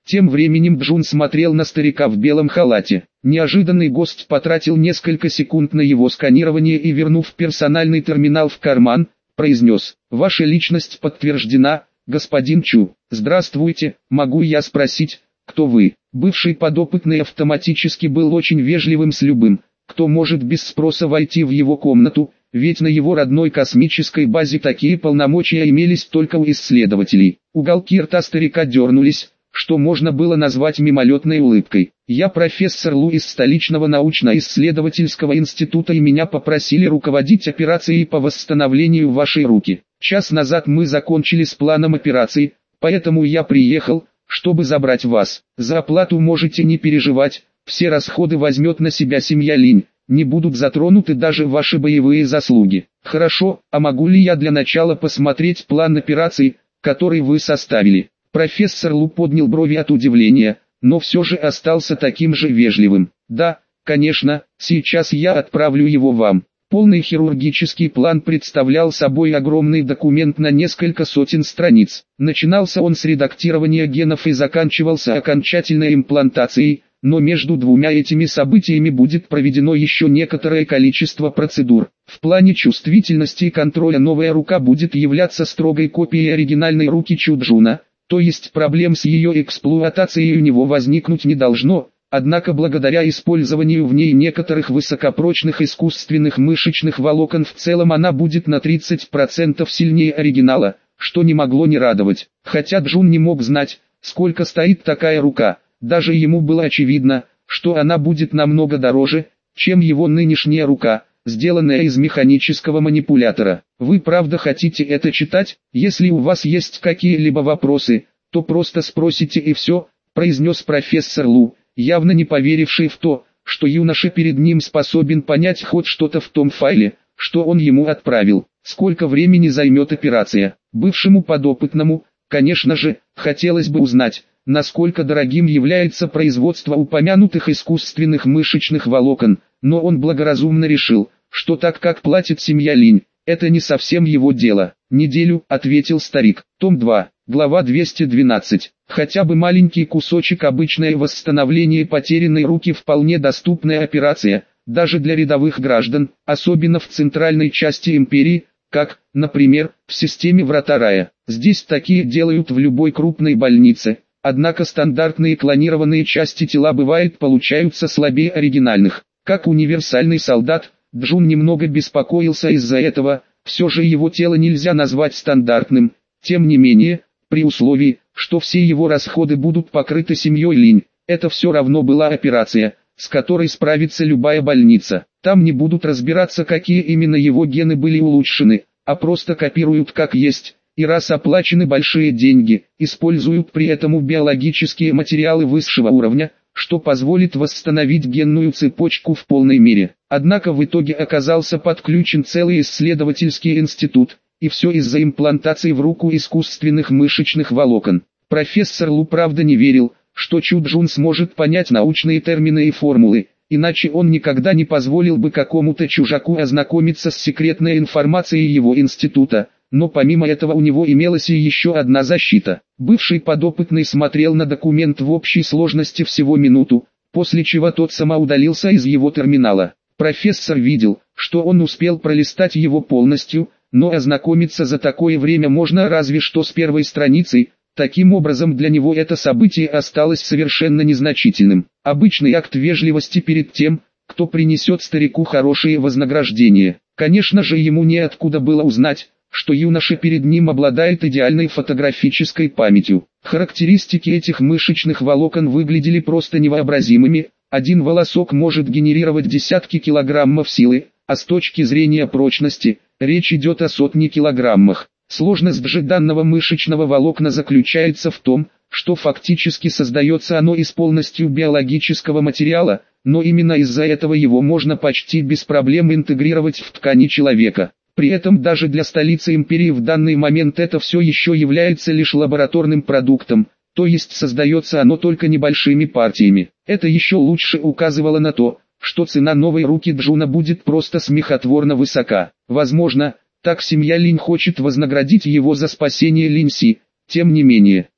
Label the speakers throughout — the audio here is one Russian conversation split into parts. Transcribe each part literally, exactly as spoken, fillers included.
Speaker 1: Тем временем Джун смотрел на старика в белом халате. Неожиданный гость потратил несколько секунд на его сканирование и, вернув персональный терминал в карман, произнес: «Ваша личность подтверждена, господин Чу. Здравствуйте, могу я спросить, кто вы?» Бывший подопытный автоматически был очень вежливым с любым, кто может без спроса войти в его комнату, ведь на его родной космической базе такие полномочия имелись только у исследователей. Уголки рта старика дернулись, что можно было назвать мимолетной улыбкой. «Я профессор Лу из столичного научно-исследовательского института, и меня попросили руководить операцией по восстановлению вашей руки. Час назад мы закончили с планом операции, поэтому я приехал, чтобы забрать вас. За оплату можете не переживать, все расходы возьмет на себя семья Линь, не будут затронуты даже ваши боевые заслуги». «Хорошо, а могу ли я для начала посмотреть план операции, который вы составили?» Профессор Лу поднял брови от удивления, но все же остался таким же вежливым. «Да, конечно, сейчас я отправлю его вам». Полный хирургический план представлял собой огромный документ на несколько сотен страниц. Начинался он с редактирования генов и заканчивался окончательной имплантацией, но между двумя этими событиями будет проведено еще некоторое количество процедур. В плане чувствительности и контроля новая рука будет являться строгой копией оригинальной руки Чу Джуна, то есть проблем с ее эксплуатацией у него возникнуть не должно, однако благодаря использованию в ней некоторых высокопрочных искусственных мышечных волокон в целом она будет на тридцать процентов сильнее оригинала, что не могло не радовать. Хотя Джун не мог знать, сколько стоит такая рука, даже ему было очевидно, что она будет намного дороже, чем его нынешняя рука, сделанная из механического манипулятора. Вы правда хотите это читать? Если у вас есть какие-либо вопросы, то просто спросите и все, произнес профессор Лу, явно не поверивший в то, что юноша перед ним способен понять хоть что-то в том файле, что он ему отправил. Сколько времени займет операция? Бывшему подопытному, конечно же, хотелось бы узнать, насколько дорогим является производство упомянутых искусственных мышечных волокон, но он благоразумно решил, что так как платит семья Линь, это не совсем его дело. «Неделю», — ответил старик. Том два, глава двести двенадцать. Хотя бы маленький кусочек обычное восстановление потерянной руки вполне доступная операция, даже для рядовых граждан, особенно в центральной части империи, как, например, в системе Врата Рая. Здесь такие делают в любой крупной больнице, однако стандартные клонированные части тела бывает получаются слабее оригинальных. Как универсальный солдат, Джун немного беспокоился из-за этого, все же его тело нельзя назвать стандартным, тем не менее, при условии, что все его расходы будут покрыты семьей Линь, это все равно была операция, с которой справится любая больница. Там не будут разбираться, какие именно его гены были улучшены, а просто копируют как есть, и раз оплачены большие деньги, используют при этом биологические материалы высшего уровня, что позволит восстановить генную цепочку в полной мере. Однако в итоге оказался подключен целый исследовательский институт, и все из-за имплантации в руку искусственных мышечных волокон. Профессор Лу правда не верил, что Чу Джун сможет понять научные термины и формулы, иначе он никогда не позволил бы какому-то чужаку ознакомиться с секретной информацией его института. Но помимо этого у него имелась и еще одна защита. Бывший подопытный смотрел на документ в общей сложности всего минуту, после чего тот самоудалился из его терминала. Профессор видел, что он успел пролистать его полностью, но ознакомиться за такое время можно разве что с первой страницей. Таким образом для него это событие осталось совершенно незначительным. Обычный акт вежливости перед тем, кто принесет старику хорошее вознаграждение. Конечно же ему неоткуда было узнать, что юноша перед ним обладает идеальной фотографической памятью. Характеристики этих мышечных волокон выглядели просто невообразимыми. Один волосок может генерировать десятки килограммов силы, а с точки зрения прочности, речь идет о сотне килограммах. Сложность же данного мышечного волокна заключается в том, что фактически создается оно из полностью биологического материала, но именно из-за этого его можно почти без проблем интегрировать в ткани человека. При этом даже для столицы империи в данный момент это все еще является лишь лабораторным продуктом, то есть создается оно только небольшими партиями. Это еще лучше указывало на то, что цена новой руки Джуна будет просто смехотворно высока. Возможно, так семья Линь хочет вознаградить его за спасение Линь Си. Тем не менее,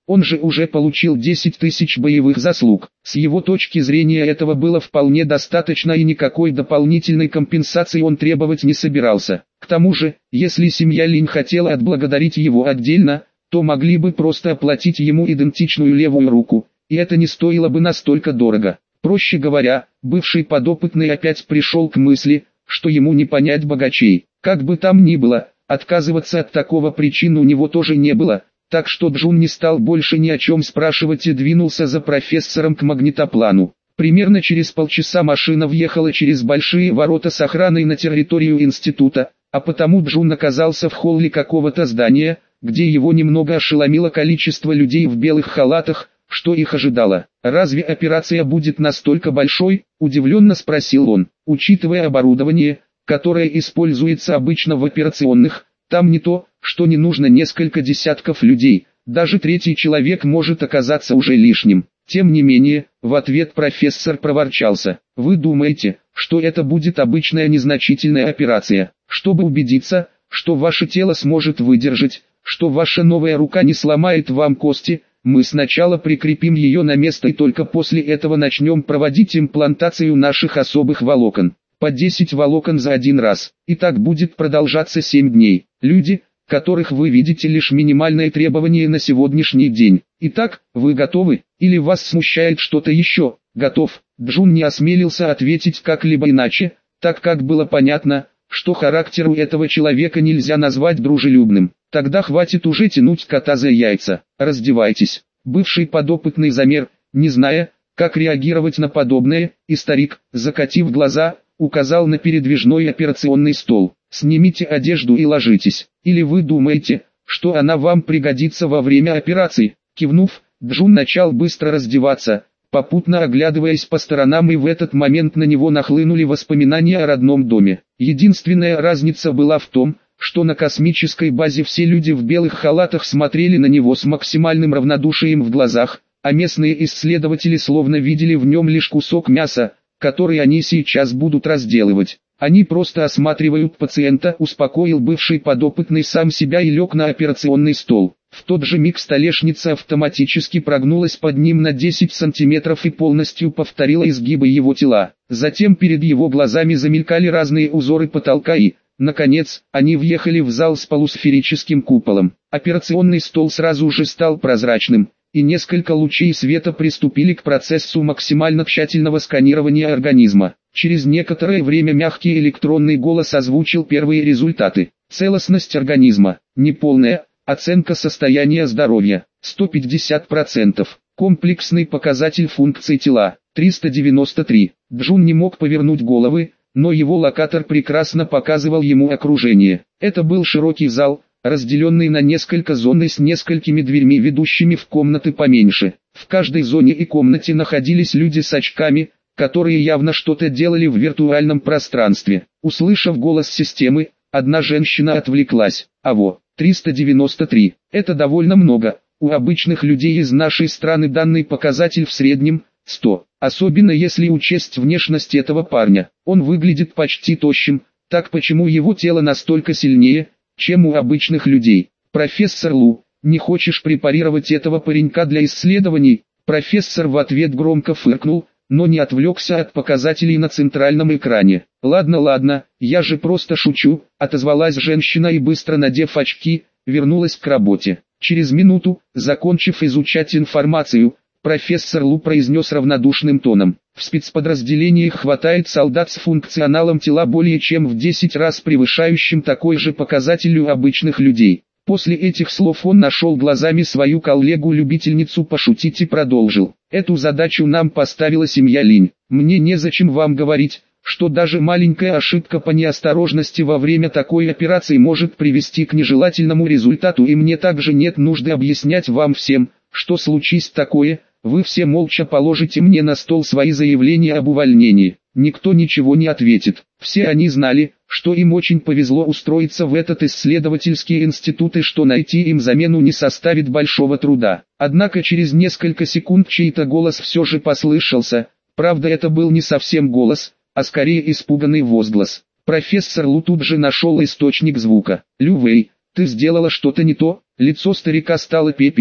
Speaker 1: Он же уже получил десять тысяч боевых заслуг. С его точки зрения этого было вполне достаточно и никакой дополнительной компенсации он требовать не собирался. К тому же, если семья Линь хотела отблагодарить его отдельно, то могли бы просто оплатить ему идентичную левую руку, и это не стоило бы настолько дорого. Проще говоря, бывший подопытный опять пришел к мысли, что ему не понять богачей. Как бы там ни было, отказываться от такого причин у него тоже не было, так что Джун не стал больше ни о чем спрашивать и двинулся за профессором к магнитоплану. Примерно через полчаса машина въехала через большие ворота с охраной на территорию института, а потому Джун оказался в холле какого-то здания, где его немного ошеломило количество людей в белых халатах, что их ожидало. «Разве операция будет настолько большой?» – удивленно спросил он. «Учитывая оборудование, которое используется обычно в операционных, там не то, что не нужно несколько десятков людей, даже третий человек может оказаться уже лишним». Тем не менее, в ответ профессор проворчался. «Вы думаете, что это будет обычная незначительная операция? Чтобы убедиться, что ваше тело сможет выдержать, что ваша новая рука не сломает вам кости, мы сначала прикрепим ее на место и только после этого начнем проводить имплантацию наших особых волокон. По десять волокон за один раз, и так будет продолжаться семь дней. Люди, которых вы видите, лишь минимальные требования на сегодняшний день. Итак, вы готовы? Или вас смущает что-то еще?» «Готов». Джун не осмелился ответить как-либо иначе, так как было понятно, что характер у этого человека нельзя назвать дружелюбным. «Тогда хватит уже тянуть кота за яйца. Раздевайтесь». Бывший подопытный замер, не зная, как реагировать на подобное, и старик, закатив глаза, указал на передвижной операционный стол. «Снимите одежду и ложитесь. Или вы думаете, что она вам пригодится во время операции?» Кивнув, Джун начал быстро раздеваться, попутно оглядываясь по сторонам, и в этот момент на него нахлынули воспоминания о родном доме. Единственная разница была в том, что на космической базе все люди в белых халатах смотрели на него с максимальным равнодушием в глазах, а местные исследователи словно видели в нем лишь кусок мяса, который они сейчас будут разделывать. «Они просто осматривают пациента», — успокоил бывший подопытный сам себя и лег на операционный стол. В тот же миг столешница автоматически прогнулась под ним на десять сантиметров и полностью повторила изгибы его тела. Затем перед его глазами замелькали разные узоры потолка и, наконец, они въехали в зал с полусферическим куполом. Операционный стол сразу же стал прозрачным, и несколько лучей света приступили к процессу максимально тщательного сканирования организма. Через некоторое время мягкий электронный голос озвучил первые результаты. Целостность организма, неполная, оценка состояния здоровья, сто пятьдесят процентов. Комплексный показатель функций тела, триста девяносто три. Джун не мог повернуть головы, но его локатор прекрасно показывал ему окружение. Это был широкий зал, разделенный на несколько зон и с несколькими дверьми, ведущими в комнаты поменьше. В каждой зоне и комнате находились люди с очками, которые явно что-то делали в виртуальном пространстве. Услышав голос системы, одна женщина отвлеклась. «Аво, триста девяносто три. Это довольно много. У обычных людей из нашей страны данный показатель в среднем сто. Особенно если учесть внешность этого парня. Он выглядит почти тощим, так почему его тело настолько сильнее, чем у обычных людей? Профессор Лу, не хочешь препарировать этого паренька для исследований?» Профессор в ответ громко фыркнул, но не отвлекся от показателей на центральном экране. «Ладно, ладно, я же просто шучу», — отозвалась женщина и, быстро надев очки, вернулась к работе. Через минуту, закончив изучать информацию, профессор Лу произнес равнодушным тоном: «В спецподразделениях хватает солдат с функционалом тела более чем в десять раз превышающим такой же показатель у обычных людей». После этих слов он нашел глазами свою коллегу-любительницу пошутить и продолжил: «Эту задачу нам поставила семья Линь. Мне незачем вам говорить, что даже маленькая ошибка по неосторожности во время такой операции может привести к нежелательному результату, и мне также нет нужды объяснять вам всем, что случись такое, вы все молча положите мне на стол свои заявления об увольнении». Никто ничего не ответит. Все они знали, что им очень повезло устроиться в этот исследовательский институт и что найти им замену не составит большого труда. Однако через несколько секунд чей-то голос все же послышался. Правда, это был не совсем голос, а скорее испуганный возглас. Профессор Лу тут же нашел источник звука. «Лю Вэй, ты сделала что-то не то?» Лицо старика стало пепельным,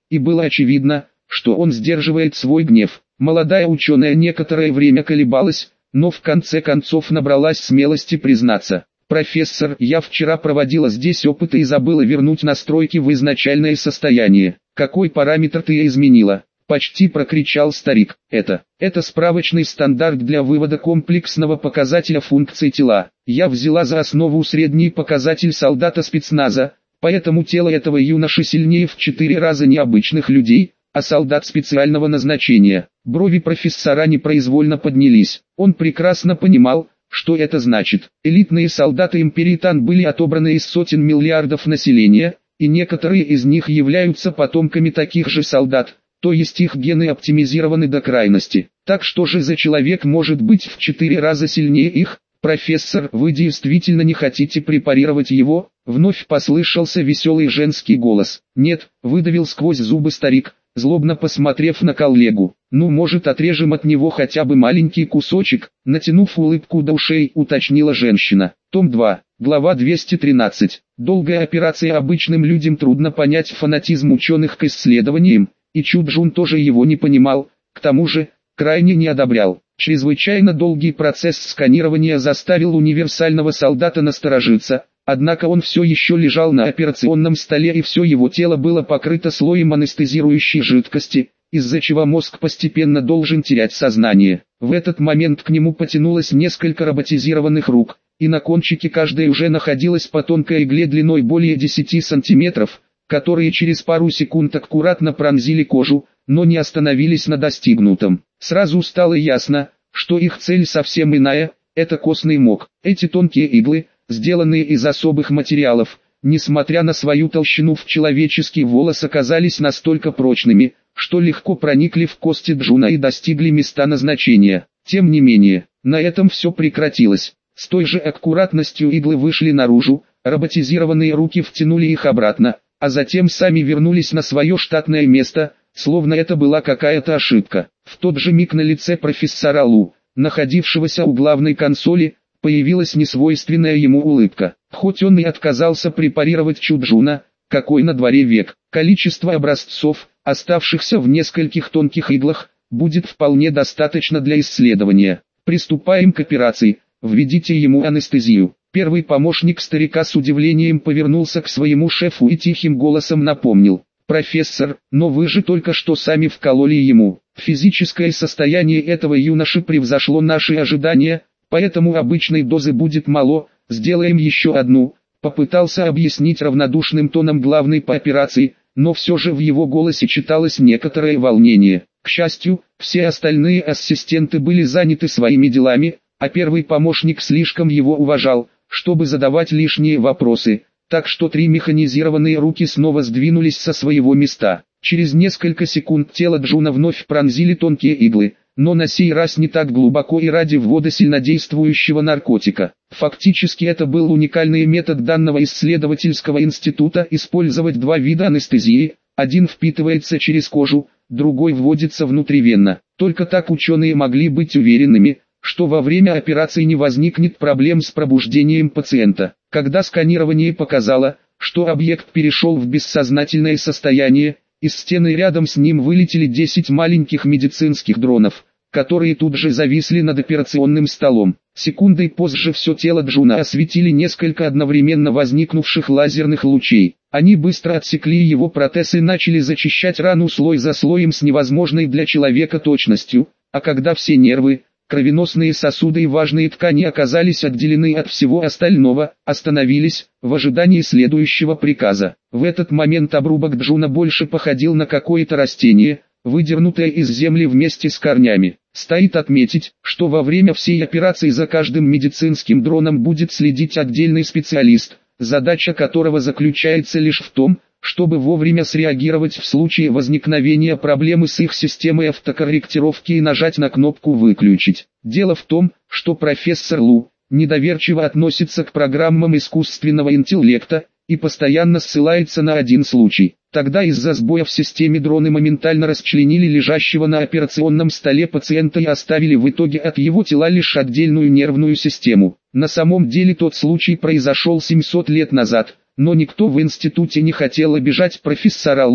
Speaker 1: и было очевидно, что он сдерживает свой гнев. Молодая ученая некоторое время колебалась, но в конце концов набралась смелости признаться: «Профессор, я вчера проводила здесь опыты и забыла вернуть настройки в изначальное состояние». «Какой параметр ты изменила?» — почти прокричал старик. «Это, это справочный стандарт для вывода комплексного показателя функций тела. Я взяла за основу средний показатель солдата спецназа, поэтому тело этого юноши сильнее в четыре раза необычных людей, а солдат специального назначения». Брови профессора непроизвольно поднялись. Он прекрасно понимал, что это значит. Элитные солдаты империи Тан были отобраны из сотен миллиардов населения, и некоторые из них являются потомками таких же солдат, то есть их гены оптимизированы до крайности. Так что же за человек может быть в четыре раза сильнее их? «Профессор, вы действительно не хотите препарировать его?» Вновь послышался веселый женский голос. «Нет», — выдавил сквозь зубы старик, злобно посмотрев на коллегу. «Ну, может, отрежем от него хотя бы маленький кусочек?» Натянув улыбку до ушей, уточнила женщина. Том два, глава двести тринадцать. Долгая операция. Обычным людям трудно понять фанатизм ученых к исследованиям, и Чуджун тоже его не понимал, к тому же, крайне не одобрял. Чрезвычайно долгий процесс сканирования заставил универсального солдата насторожиться, однако он все еще лежал на операционном столе и все его тело было покрыто слоем анестезирующей жидкости, из-за чего мозг постепенно должен терять сознание. В этот момент к нему потянулось несколько роботизированных рук, и на кончике каждой уже находилась по тонкой игле длиной более десяти сантиметров, которые через пару секунд аккуратно пронзили кожу, но не остановились на достигнутом. Сразу стало ясно, что их цель совсем иная – это костный мозг. Эти тонкие иглы, сделанные из особых материалов, несмотря на свою толщину в человеческий волос, оказались настолько прочными, что легко проникли в кости Джуна и достигли места назначения. Тем не менее, на этом все прекратилось. С той же аккуратностью иглы вышли наружу, роботизированные руки втянули их обратно, а затем сами вернулись на свое штатное место, словно это была какая-то ошибка. В тот же миг на лице профессора Лу, находившегося у главной консоли, появилась несвойственная ему улыбка. Хоть он и отказался препарировать Чуджуна, какой на дворе век, количество образцов, оставшихся в нескольких тонких иглах, будет вполне достаточно для исследования. Приступаем к операции, введите ему анестезию. Первый помощник старика с удивлением повернулся к своему шефу и тихим голосом напомнил: «Профессор, но вы же только что сами вкололи ему. Физическое состояние этого юноши превзошло наши ожидания, поэтому обычной дозы будет мало, сделаем еще одну», попытался объяснить равнодушным тоном главный по операции, но все же в его голосе читалось некоторое волнение. К счастью, все остальные ассистенты были заняты своими делами, а первый помощник слишком его уважал, чтобы задавать лишние вопросы, так что три механизированные руки снова сдвинулись со своего места. Через несколько секунд тело Джуна вновь пронзили тонкие иглы, но на сей раз не так глубоко и ради ввода сильнодействующего наркотика. Фактически это был уникальный метод данного исследовательского института использовать два вида анестезии, один впитывается через кожу, другой вводится внутривенно. Только так ученые могли быть уверенными, что во время операции не возникнет проблем с пробуждением пациента. Когда сканирование показало, что объект перешел в бессознательное состояние, из стены рядом с ним вылетели десять маленьких медицинских дронов, которые тут же зависли над операционным столом. Секундой позже все тело Джуна осветили несколько одновременно возникнувших лазерных лучей. Они быстро отсекли его протез и начали зачищать рану слой за слоем с невозможной для человека точностью, а когда все нервы, кровеносные сосуды и важные ткани оказались отделены от всего остального, остановились, в ожидании следующего приказа. В этот момент обрубок Джуна больше походил на какое-то растение, выдернутое из земли вместе с корнями. Стоит отметить, что во время всей операции за каждым медицинским дроном будет следить отдельный специалист, задача которого заключается лишь в том, чтобы вовремя среагировать в случае возникновения проблемы с их системой автокорректировки и нажать на кнопку «Выключить». Дело в том, что профессор Лу недоверчиво относится к программам искусственного интеллекта и постоянно ссылается на один случай. Тогда из-за сбоя в системе дроны моментально расчленили лежащего на операционном столе пациента и оставили в итоге от его тела лишь отдельную нервную систему. На самом деле тот случай произошел семьсот лет назад. Но никто в институте не хотел обижать профессора Лу,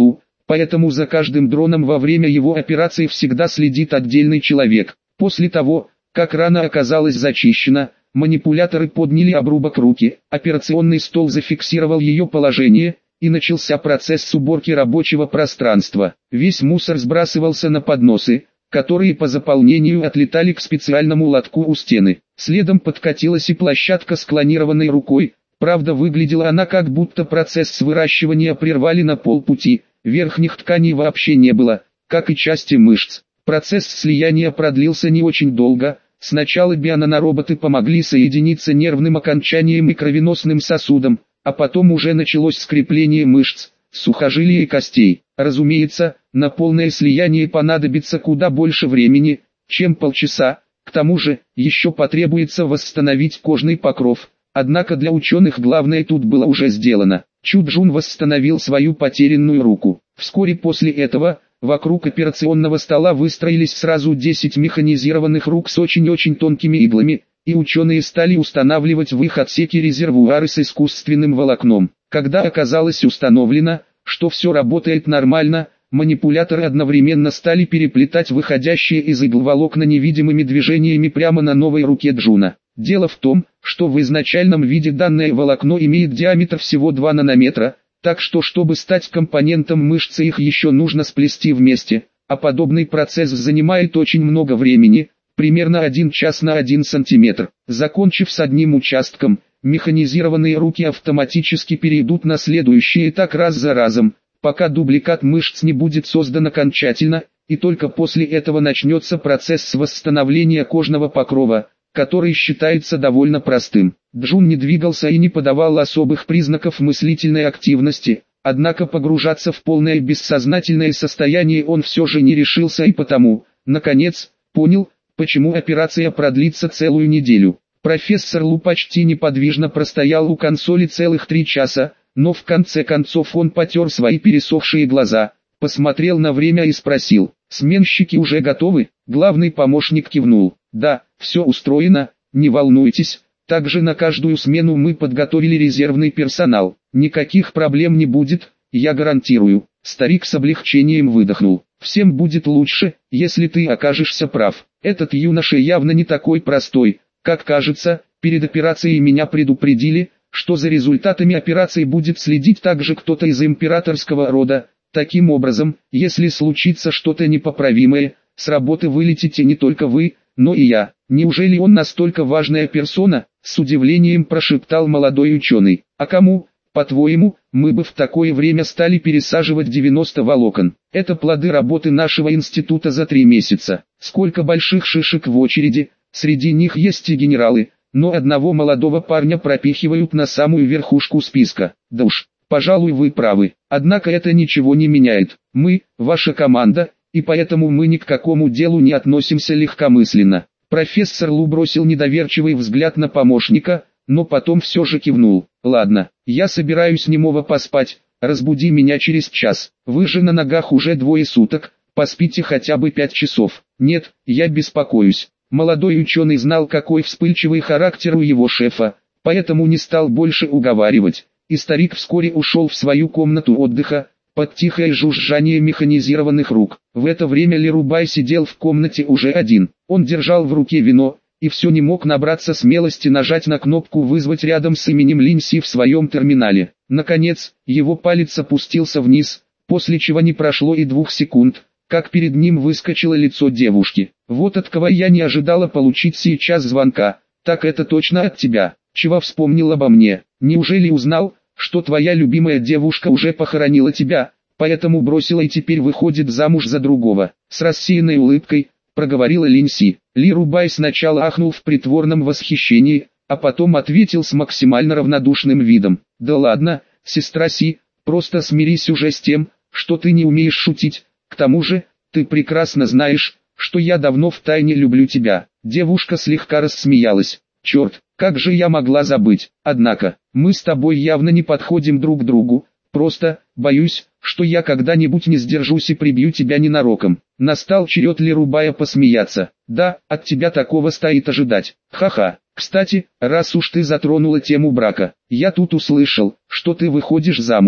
Speaker 1: поэтому за каждым дроном во время его операции всегда следит отдельный человек. После того, как рана оказалась зачищена, манипуляторы подняли обрубок руки, операционный стол зафиксировал ее положение, и начался процесс уборки рабочего пространства. Весь мусор сбрасывался на подносы, которые по заполнению отлетали к специальному лотку у стены. Следом подкатилась и площадка с клонированной рукой, правда выглядела она как будто процесс выращивания прервали на полпути, верхних тканей вообще не было, как и части мышц. Процесс слияния продлился не очень долго. Сначала бионанороботы помогли соединиться нервным окончанием и кровеносным сосудом, а потом уже началось скрепление мышц, сухожилий и костей. Разумеется, на полное слияние понадобится куда больше времени, чем полчаса, к тому же, еще потребуется восстановить кожный покров, однако для ученых главное тут было уже сделано. Чу Джун восстановил свою потерянную руку. Вскоре после этого, вокруг операционного стола выстроились сразу десять механизированных рук с очень-очень тонкими иглами, и ученые стали устанавливать в их отсеке резервуары с искусственным волокном. Когда оказалось установлено, что все работает нормально, манипуляторы одновременно стали переплетать выходящие из игл волокна невидимыми движениями прямо на новой руке Джуна. Дело в том, что в изначальном виде данное волокно имеет диаметр всего два нанометра, так что чтобы стать компонентом мышцы их еще нужно сплести вместе, а подобный процесс занимает очень много времени, примерно один час на один сантиметр. Закончив с одним участком, механизированные руки автоматически перейдут на следующий этап раз за разом, пока дубликат мышц не будет создан окончательно, и только после этого начнется процесс восстановления кожного покрова, который считается довольно простым. Джун не двигался и не подавал особых признаков мыслительной активности, однако погружаться в полное бессознательное состояние он все же не решился и потому, наконец, понял, почему операция продлится целую неделю. Профессор Лу почти неподвижно простоял у консоли целых три часа, но в конце концов он потер свои пересохшие глаза, посмотрел на время и спросил: «Сменщики уже готовы?» Главный помощник кивнул: «Да, все устроено, не волнуйтесь, также на каждую смену мы подготовили резервный персонал, никаких проблем не будет, я гарантирую». Старик с облегчением выдохнул: «Всем будет лучше, если ты окажешься прав. Этот юноша явно не такой простой, как кажется. Перед операцией меня предупредили, что за результатами операции будет следить также кто-то из императорского рода. Таким образом, если случится что-то непоправимое, с работы вылетите не только вы, но и я». «Неужели он настолько важная персона?» — с удивлением прошептал молодой ученый. «А кому, по-твоему, мы бы в такое время стали пересаживать девяносто волокон? Это плоды работы нашего института за три месяца. Сколько больших шишек в очереди, среди них есть и генералы, но одного молодого парня пропихивают на самую верхушку списка. Да уж, пожалуй, вы правы. Однако это ничего не меняет. Мы, ваша команда, и поэтому мы ни к какому делу не относимся легкомысленно». Профессор Лу бросил недоверчивый взгляд на помощника, но потом все же кивнул. «Ладно, я собираюсь немного поспать, разбуди меня через час. Вы же на ногах уже двое суток, поспите хотя бы пять часов». «Нет, я беспокоюсь». Молодой ученый знал, какой вспыльчивый характер у его шефа, поэтому не стал больше уговаривать, и старик вскоре ушел в свою комнату отдыха, под тихое жужжание механизированных рук. В это время Лирубай сидел в комнате уже один. Он держал в руке вино, и все не мог набраться смелости нажать на кнопку «Вызвать» рядом с именем Линси в своем терминале. Наконец, его палец опустился вниз, после чего не прошло и двух секунд, как перед ним выскочило лицо девушки. «Вот от кого я не ожидала получить сейчас звонка, так это точно от тебя. Чего вспомнил обо мне? Неужели узнал, что твоя любимая девушка уже похоронила тебя, поэтому бросила и теперь выходит замуж за другого?» С рассеянной улыбкой проговорила Линси. Лирубай сначала ахнул в притворном восхищении, а потом ответил с максимально равнодушным видом: «Да ладно, сестра Си, просто смирись уже с тем, что ты не умеешь шутить, к тому же, ты прекрасно знаешь, что я давно втайне люблю тебя». Девушка слегка рассмеялась. «Черт, как же я могла забыть? Однако, мы с тобой явно не подходим друг к другу, просто, боюсь, что я когда-нибудь не сдержусь и прибью тебя ненароком». Настал черед Лирубая посмеяться. «Да, от тебя такого стоит ожидать. Ха-ха. Кстати, раз уж ты затронула тему брака, я тут услышал, что ты выходишь замуж.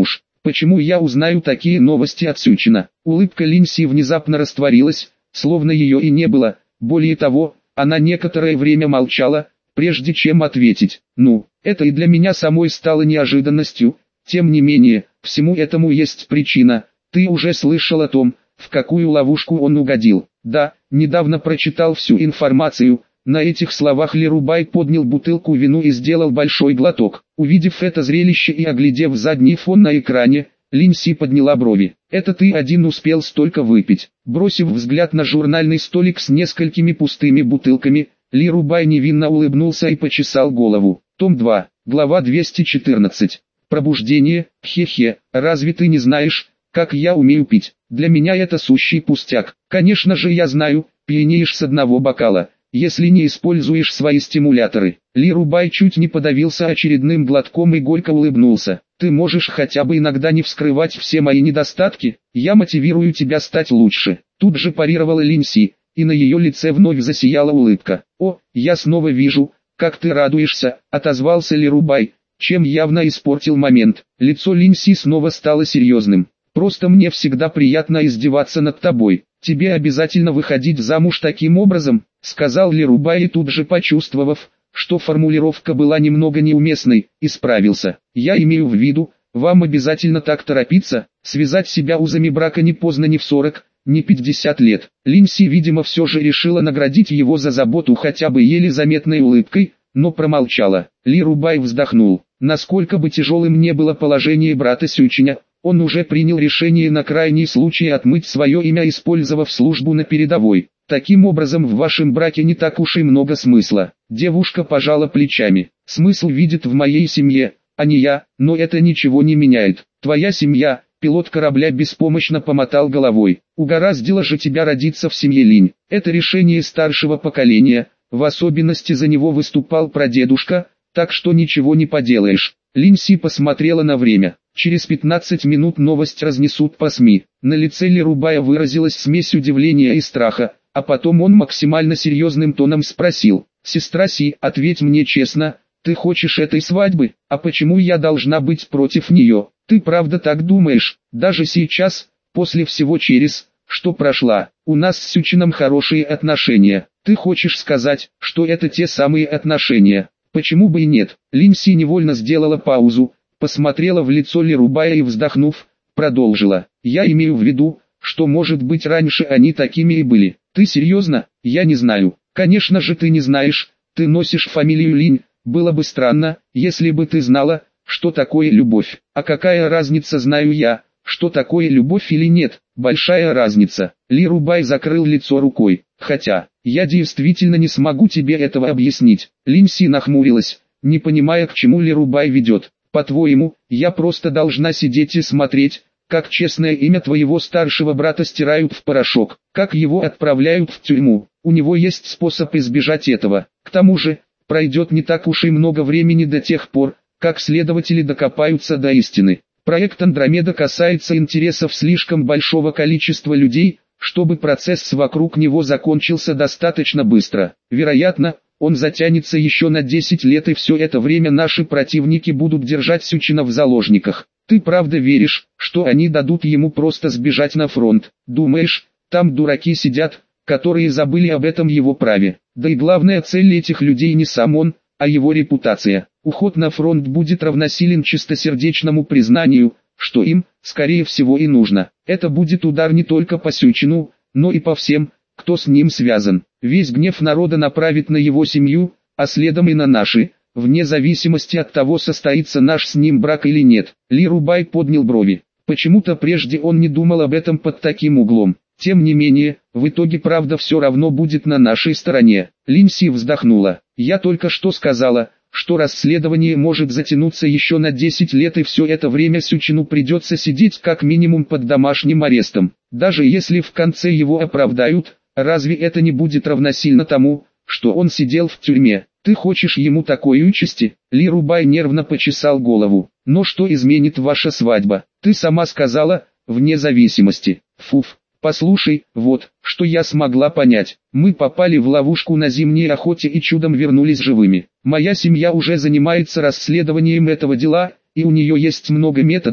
Speaker 1: Почему я узнаю такие новости от Сючина? Улыбка Линси внезапно растворилась, словно ее и не было. Более того, она некоторое время молчала, прежде чем ответить. Ну, это и для меня самой стало неожиданностью. Тем не менее, всему этому есть причина. Ты уже слышал о том, в какую ловушку он угодил. Да, недавно прочитал всю информацию. На этих словах Лерубай поднял бутылку вину и сделал большой глоток. Увидев это зрелище и оглядев задний фон на экране, Линси подняла брови. «Это ты один успел столько выпить?» Бросив взгляд на журнальный столик с несколькими пустыми бутылками, Лерубай невинно улыбнулся и почесал голову. Том два, глава двести четырнадцать. Пробуждение, хе-хе, разве ты не знаешь, как я умею пить? Для меня это сущий пустяк. Конечно же я знаю, пьянеешь с одного бокала, если не используешь свои стимуляторы. Лерубай чуть не подавился очередным глотком и горько улыбнулся. Ты можешь хотя бы иногда не вскрывать все мои недостатки, я мотивирую тебя стать лучше. Тут же парировала Линси, и на ее лице вновь засияла улыбка. О, я снова вижу, как ты радуешься, отозвался Лерубай, чем явно испортил момент. Лицо Линси снова стало серьезным. Просто мне всегда приятно издеваться над тобой. Тебе обязательно выходить замуж таким образом, сказал Лерубай и тут же почувствовав, что формулировка была немного неуместной, исправился. Я имею в виду, вам обязательно так торопиться, связать себя узами брака не поздно ни в сорок, ни пятьдесят лет. Линси, видимо, все же решила наградить его за заботу хотя бы еле заметной улыбкой, но промолчала. Лерубай вздохнул. Насколько бы тяжелым не было положение брата Сючиня, он уже принял решение на крайний случай отмыть свое имя, использовав службу на передовой. Таким образом, в вашем браке не так уж и много смысла. Девушка пожала плечами. Смысл видит в моей семье, а не я, но это ничего не меняет. Твоя семья, пилот корабля беспомощно помотал головой. Угораздило же тебя родиться в семье Линь. Это решение старшего поколения, в особенности за него выступал прадедушка, так что ничего не поделаешь. Линси посмотрела на время. Через пятнадцать минут новость разнесут по СМИ. На лице Лерубая выразилась смесь удивления и страха, а потом он максимально серьезным тоном спросил. «Сестра Си, ответь мне честно, ты хочешь этой свадьбы, а почему я должна быть против нее? Ты правда так думаешь? Даже сейчас, после всего через, что прошла, у нас с Сючином хорошие отношения. Ты хочешь сказать, что это те самые отношения? Почему бы и нет?» Линси невольно сделала паузу, посмотрела в лицо Лерубая и, вздохнув, продолжила. «Я имею в виду, что может быть раньше они такими и были. Ты серьезно? Я не знаю». «Конечно же ты не знаешь, ты носишь фамилию Линь, было бы странно, если бы ты знала, что такое любовь. А какая разница, знаю я, что такое любовь или нет? Большая разница». Лерубай закрыл лицо рукой. «Хотя, я действительно не смогу тебе этого объяснить». Линси нахмурилась, не понимая, к чему Лерубай ведет. «По-твоему, я просто должна сидеть и смотреть, как честное имя твоего старшего брата стирают в порошок, как его отправляют в тюрьму? У него есть способ избежать этого. К тому же, пройдет не так уж и много времени до тех пор, как следователи докопаются до истины. Проект Андромеда касается интересов слишком большого количества людей, чтобы процесс вокруг него закончился достаточно быстро. Вероятно, он затянется еще на десять лет, и все это время наши противники будут держать Сючина в заложниках. Ты правда веришь, что они дадут ему просто сбежать на фронт? Думаешь, там дураки сидят, которые забыли об этом его праве? Да и главная цель этих людей не сам он, а его репутация. Уход на фронт будет равносилен чистосердечному признанию, что им, скорее всего, и нужно. Это будет удар не только по Сючину, но и по всем, кто с ним связан. Весь гнев народа направит на его семью, а следом и на наши, вне зависимости от того, состоится наш с ним брак или нет. Лерубай поднял брови. Почему-то прежде он не думал об этом под таким углом. Тем не менее, в итоге правда все равно будет на нашей стороне. Линси вздохнула. Я только что сказала, что расследование может затянуться еще на десять лет, и все это время Сючину придется сидеть как минимум под домашним арестом. Даже если в конце его оправдают, разве это не будет равносильно тому, что он сидел в тюрьме? Ты хочешь ему такой участи? Лерубай нервно почесал голову. Но что изменит ваша свадьба? Ты сама сказала, вне зависимости. Фуф. Послушай, вот, что я смогла понять. Мы попали в ловушку на зимней охоте и чудом вернулись живыми. Моя семья уже занимается расследованием этого дела, и у нее есть много методов,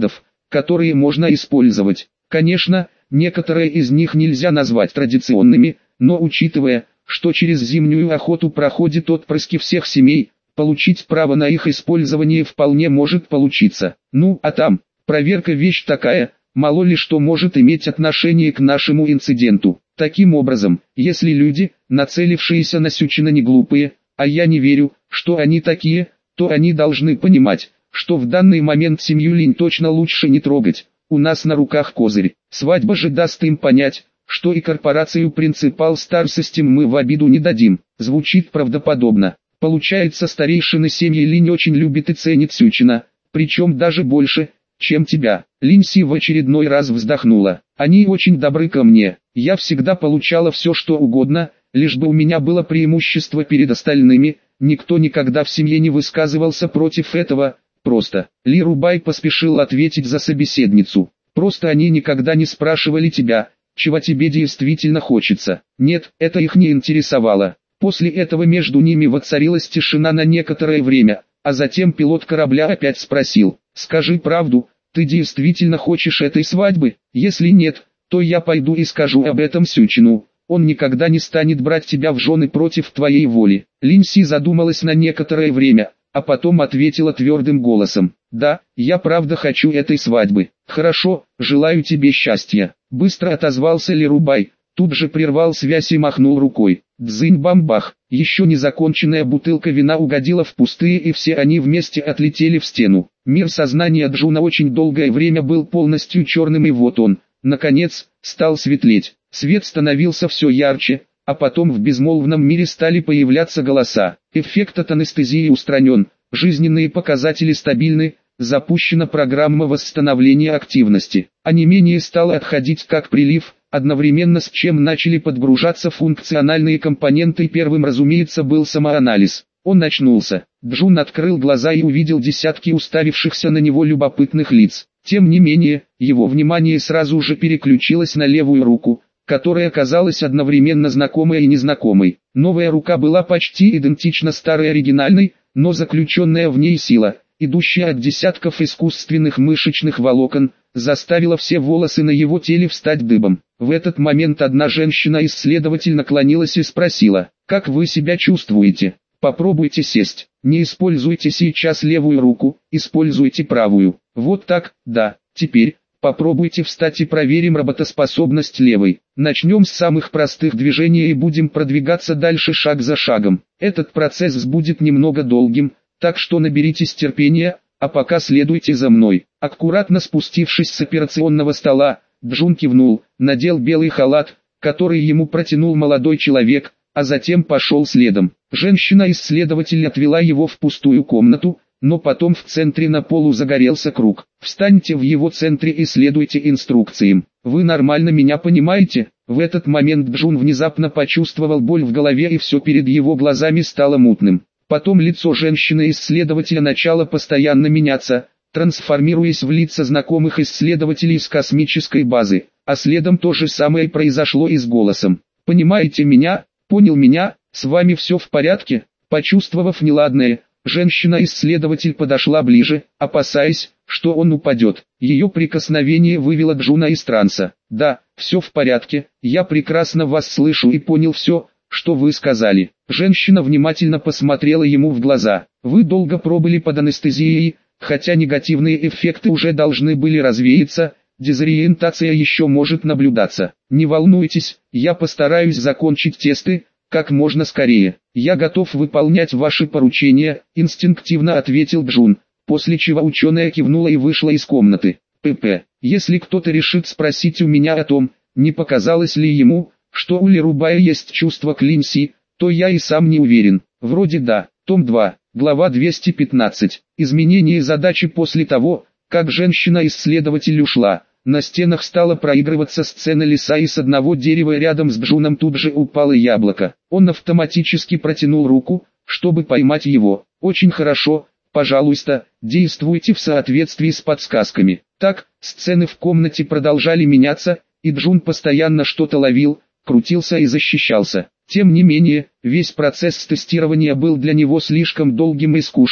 Speaker 1: которые можно использовать. Конечно, некоторые из них нельзя назвать традиционными, но учитывая, что через зимнюю охоту проходят отпрыски всех семей, получить право на их использование вполне может получиться. Ну, а там, проверка вещь такая, мало ли что может иметь отношение к нашему инциденту. Таким образом, если люди, нацелившиеся на Сючина, не глупые, а я не верю, что они такие, то они должны понимать, что в данный момент семью Линь точно лучше не трогать. У нас на руках козырь. Свадьба же даст им понять, что и корпорацию Principal Star System мы в обиду не дадим. Звучит правдоподобно. Получается, старейшины семьи Линь очень любят и ценят Сючина, причем даже больше, чем тебя. Линь Си в очередной раз вздохнула. Они очень добры ко мне. Я всегда получала все, что угодно, лишь бы у меня было преимущество перед остальными. Никто никогда в семье не высказывался против этого. Просто. Ли Рубай поспешил ответить за собеседницу. Просто они никогда не спрашивали тебя, чего тебе действительно хочется. Нет, это их не интересовало. После этого между ними воцарилась тишина на некоторое время, а затем пилот корабля опять спросил: «Скажи правду, ты действительно хочешь этой свадьбы? Если нет, то я пойду и скажу об этом Сючину. Он никогда не станет брать тебя в жены против твоей воли». Линь Си задумалась на некоторое время, а потом ответила твердым голосом: «Да, я правда хочу этой свадьбы». «Хорошо, желаю тебе счастья», — быстро отозвался Ли Рубай, тут же прервал связь и махнул рукой. Дзынь-бамбах, еще незаконченная бутылка вина угодила в пустые, и все они вместе отлетели в стену. Мир сознания Джуна очень долгое время был полностью черным, и вот он, наконец, стал светлеть. Свет становился все ярче, а потом в безмолвном мире стали появляться голоса. Эффект от анестезии устранен, жизненные показатели стабильны, запущена программа восстановления активности. Онемение стало отходить как прилив, одновременно с чем начали подгружаться функциональные компоненты, и первым, разумеется, был самоанализ. Он очнулся. Джун открыл глаза и увидел десятки уставившихся на него любопытных лиц. Тем не менее, его внимание сразу же переключилось на левую руку, которая казалась одновременно знакомой и незнакомой. Новая рука была почти идентична старой оригинальной, но заключенная в ней сила, идущая от десятков искусственных мышечных волокон, заставила все волосы на его теле встать дыбом. В этот момент одна женщина-исследователь наклонилась и спросила: «Как вы себя чувствуете? Попробуйте сесть. Не используйте сейчас левую руку, используйте правую. Вот так, да. Теперь попробуйте встать и проверим работоспособность левой. Начнем с самых простых движений и будем продвигаться дальше шаг за шагом. Этот процесс будет немного долгим, так что наберитесь терпения, а пока следуйте за мной». Аккуратно спустившись с операционного стола, Джун кивнул, надел белый халат, который ему протянул молодой человек, а затем пошел следом. Женщина-исследователь отвела его в пустую комнату, но потом в центре на полу загорелся круг. «Встаньте в его центре и следуйте инструкциям. Вы нормально меня понимаете?» В этот момент Джун внезапно почувствовал боль в голове, и все перед его глазами стало мутным. Потом лицо женщины-исследователя начало постоянно меняться, трансформируясь в лица знакомых исследователей с космической базы, а следом то же самое произошло и с голосом. «Понимаете меня? Понял меня? С вами все в порядке?» Почувствовав неладное, женщина-исследователь подошла ближе, опасаясь, что он упадет. Ее прикосновение вывело Джуна из транса. «Да, все в порядке, я прекрасно вас слышу и понял все, что вы сказали». Женщина внимательно посмотрела ему в глаза. «Вы долго пробыли под анестезией, хотя негативные эффекты уже должны были развеяться, дезориентация еще может наблюдаться. Не волнуйтесь, я постараюсь закончить тесты как можно скорее. Я готов выполнять ваши поручения», — инстинктивно ответил Джун, после чего ученая кивнула и вышла из комнаты. «ПП, если кто-то решит спросить у меня о том, не показалось ли ему, что у Ли Рубая есть чувство к Линь Си, то я и сам не уверен. Вроде да». Том два, глава двести пятнадцать. Изменение задачи. После того, как женщина-исследователь ушла, на стенах стала проигрываться сцена леса, и с одного дерева рядом с Джуном тут же упало яблоко. Он автоматически протянул руку, чтобы поймать его. «Очень хорошо, пожалуйста, действуйте в соответствии с подсказками». Так, сцены в комнате продолжали меняться, и Джун постоянно что-то ловил, крутился и защищался. Тем не менее, весь процесс тестирования был для него слишком долгим и скучным,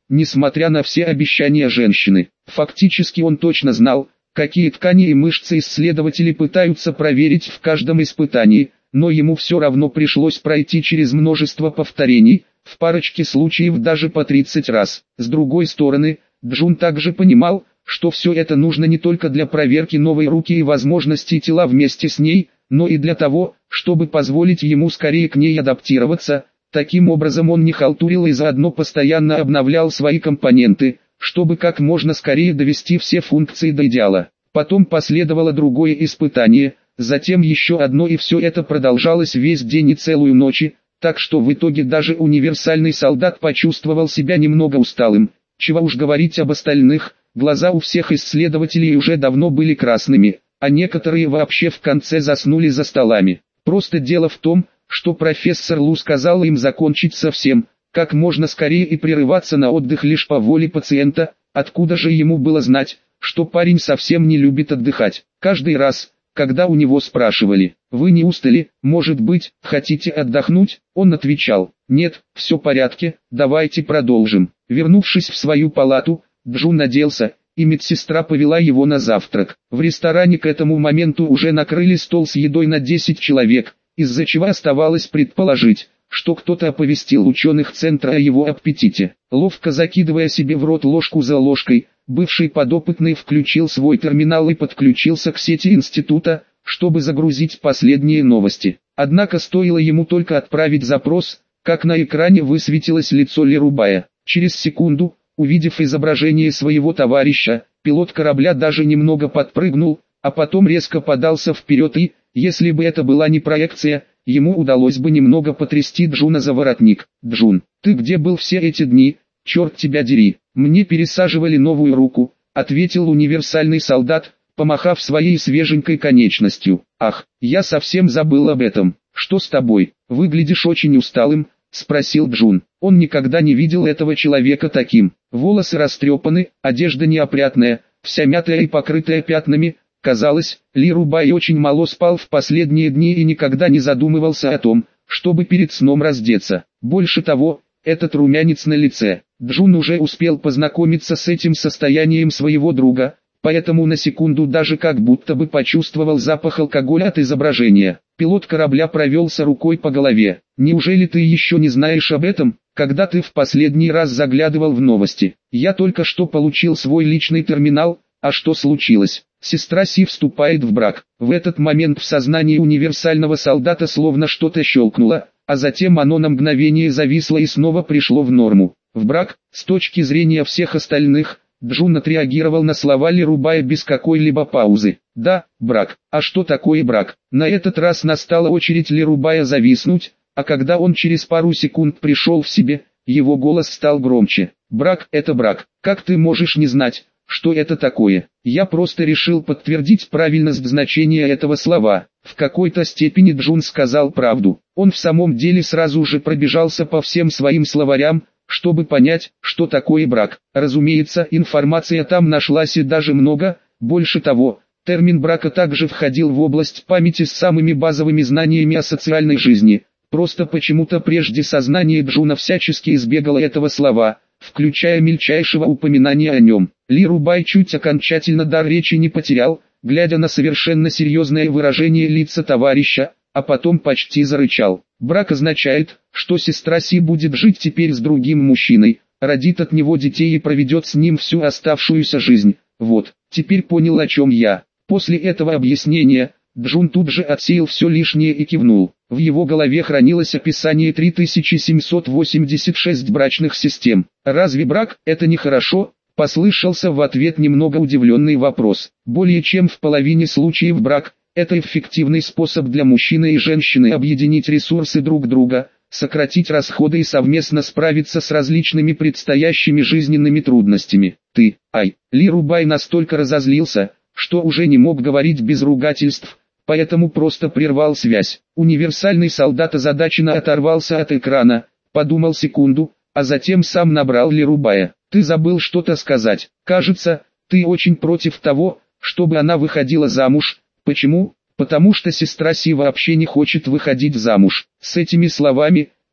Speaker 1: несмотря на все обещания женщины. Фактически он точно знал, какие ткани и мышцы исследователи пытаются проверить в каждом испытании, но ему все равно пришлось пройти через множество повторений, в парочке случаев даже по тридцать раз. С другой стороны, Джун также понимал, что все это нужно не только для проверки новой руки и возможностей тела вместе с ней, но и для того, чтобы позволить ему скорее к ней адаптироваться. Таким образом он не халтурил и заодно постоянно обновлял свои компоненты, чтобы как можно скорее довести все функции до идеала. Потом последовало другое испытание, затем еще одно, и все это продолжалось весь день и целую ночь, так что в итоге даже универсальный солдат почувствовал себя немного усталым. Чего уж говорить об остальных, глаза у всех исследователей уже давно были красными, а некоторые вообще в конце заснули за столами. Просто дело в том, что профессор Лу сказал им закончить совсем, как можно скорее и прерываться на отдых лишь по воле пациента. Откуда же ему было знать, что парень совсем не любит отдыхать? Каждый раз, когда у него спрашивали: «Вы не устали, может быть, хотите отдохнуть?» Он отвечал: «Нет, все в порядке, давайте продолжим». Вернувшись в свою палату, Джун оделся, и медсестра повела его на завтрак. В ресторане к этому моменту уже накрыли стол с едой на десять человек, из-за чего оставалось предположить, что кто-то оповестил ученых центра о его аппетите. Ловко закидывая себе в рот ложку за ложкой, бывший подопытный включил свой терминал и подключился к сети института, чтобы загрузить последние новости. Однако стоило ему только отправить запрос, как на экране высветилось лицо Лерубая. Через секунду, увидев изображение своего товарища, пилот корабля даже немного подпрыгнул, а потом резко подался вперед и, если бы это была не проекция, ему удалось бы немного потрясти Джуна за воротник. «Джун, ты где был все эти дни? Черт тебя дери!» «Мне пересаживали новую руку», — ответил универсальный солдат, помахав своей свеженькой конечностью. «Ах, я совсем забыл об этом. Что с тобой? Выглядишь очень усталым», — спросил Джун. Он никогда не видел этого человека таким. Волосы растрепаны, одежда неопрятная, вся мятая и покрытая пятнами. Казалось, Лерубай очень мало спал в последние дни и никогда не задумывался о том, чтобы перед сном раздеться. Больше того, этот румянец на лице. Джун уже успел познакомиться с этим состоянием своего друга, поэтому на секунду даже как будто бы почувствовал запах алкоголя от изображения. Пилот корабля провелся рукой по голове. «Неужели ты еще не знаешь об этом, когда ты в последний раз заглядывал в новости? Я только что получил свой личный терминал, а что случилось?» Сестра Си вступает в брак. В этот момент в сознании универсального солдата словно что-то щелкнуло, а затем оно на мгновение зависло и снова пришло в норму. В брак, с точки зрения всех остальных, Джун отреагировал на слова Лерубая без какой-либо паузы. «Да, брак. А что такое брак?» На этот раз настала очередь Лерубая зависнуть, а когда он через пару секунд пришел в себе, его голос стал громче. «Брак – это брак. Как ты можешь не знать, что это такое?» Я просто решил подтвердить правильность значения этого слова. В какой-то степени Джун сказал правду. Он в самом деле сразу же пробежался по всем своим словарям, чтобы понять, что такое брак. Разумеется, информация там нашлась и даже много. Больше того, термин брака также входил в область памяти с самыми базовыми знаниями о социальной жизни. Просто почему-то прежде сознание Джуна всячески избегало этого слова, включая мельчайшего упоминания о нем. Лерубай чуть окончательно дар речи не потерял, глядя на совершенно серьезное выражение лица товарища, а потом почти зарычал. Брак означает, что сестра Си будет жить теперь с другим мужчиной, родит от него детей и проведет с ним всю оставшуюся жизнь. Вот, теперь понял, о чем я. После этого объяснения, Джун тут же отсеял все лишнее и кивнул. В его голове хранилось описание три тысячи семьсот восемьдесят шесть брачных систем. «Разве брак – это не хорошо?» – послышался в ответ немного удивленный вопрос. Более чем в половине случаев брак – это эффективный способ для мужчины и женщины объединить ресурсы друг друга, сократить расходы и совместно справиться с различными предстоящими жизненными трудностями. «Ты, ай!» Лерубай настолько разозлился, что уже не мог говорить без ругательств, поэтому просто прервал связь. Универсальный солдат озадаченно оторвался от экрана, подумал секунду, а затем сам набрал Лерубая. «Ты забыл что-то сказать. Кажется, ты очень против того, чтобы она выходила замуж». «Почему?» «Потому что сестра Си вообще не хочет выходить замуж». С этими словами,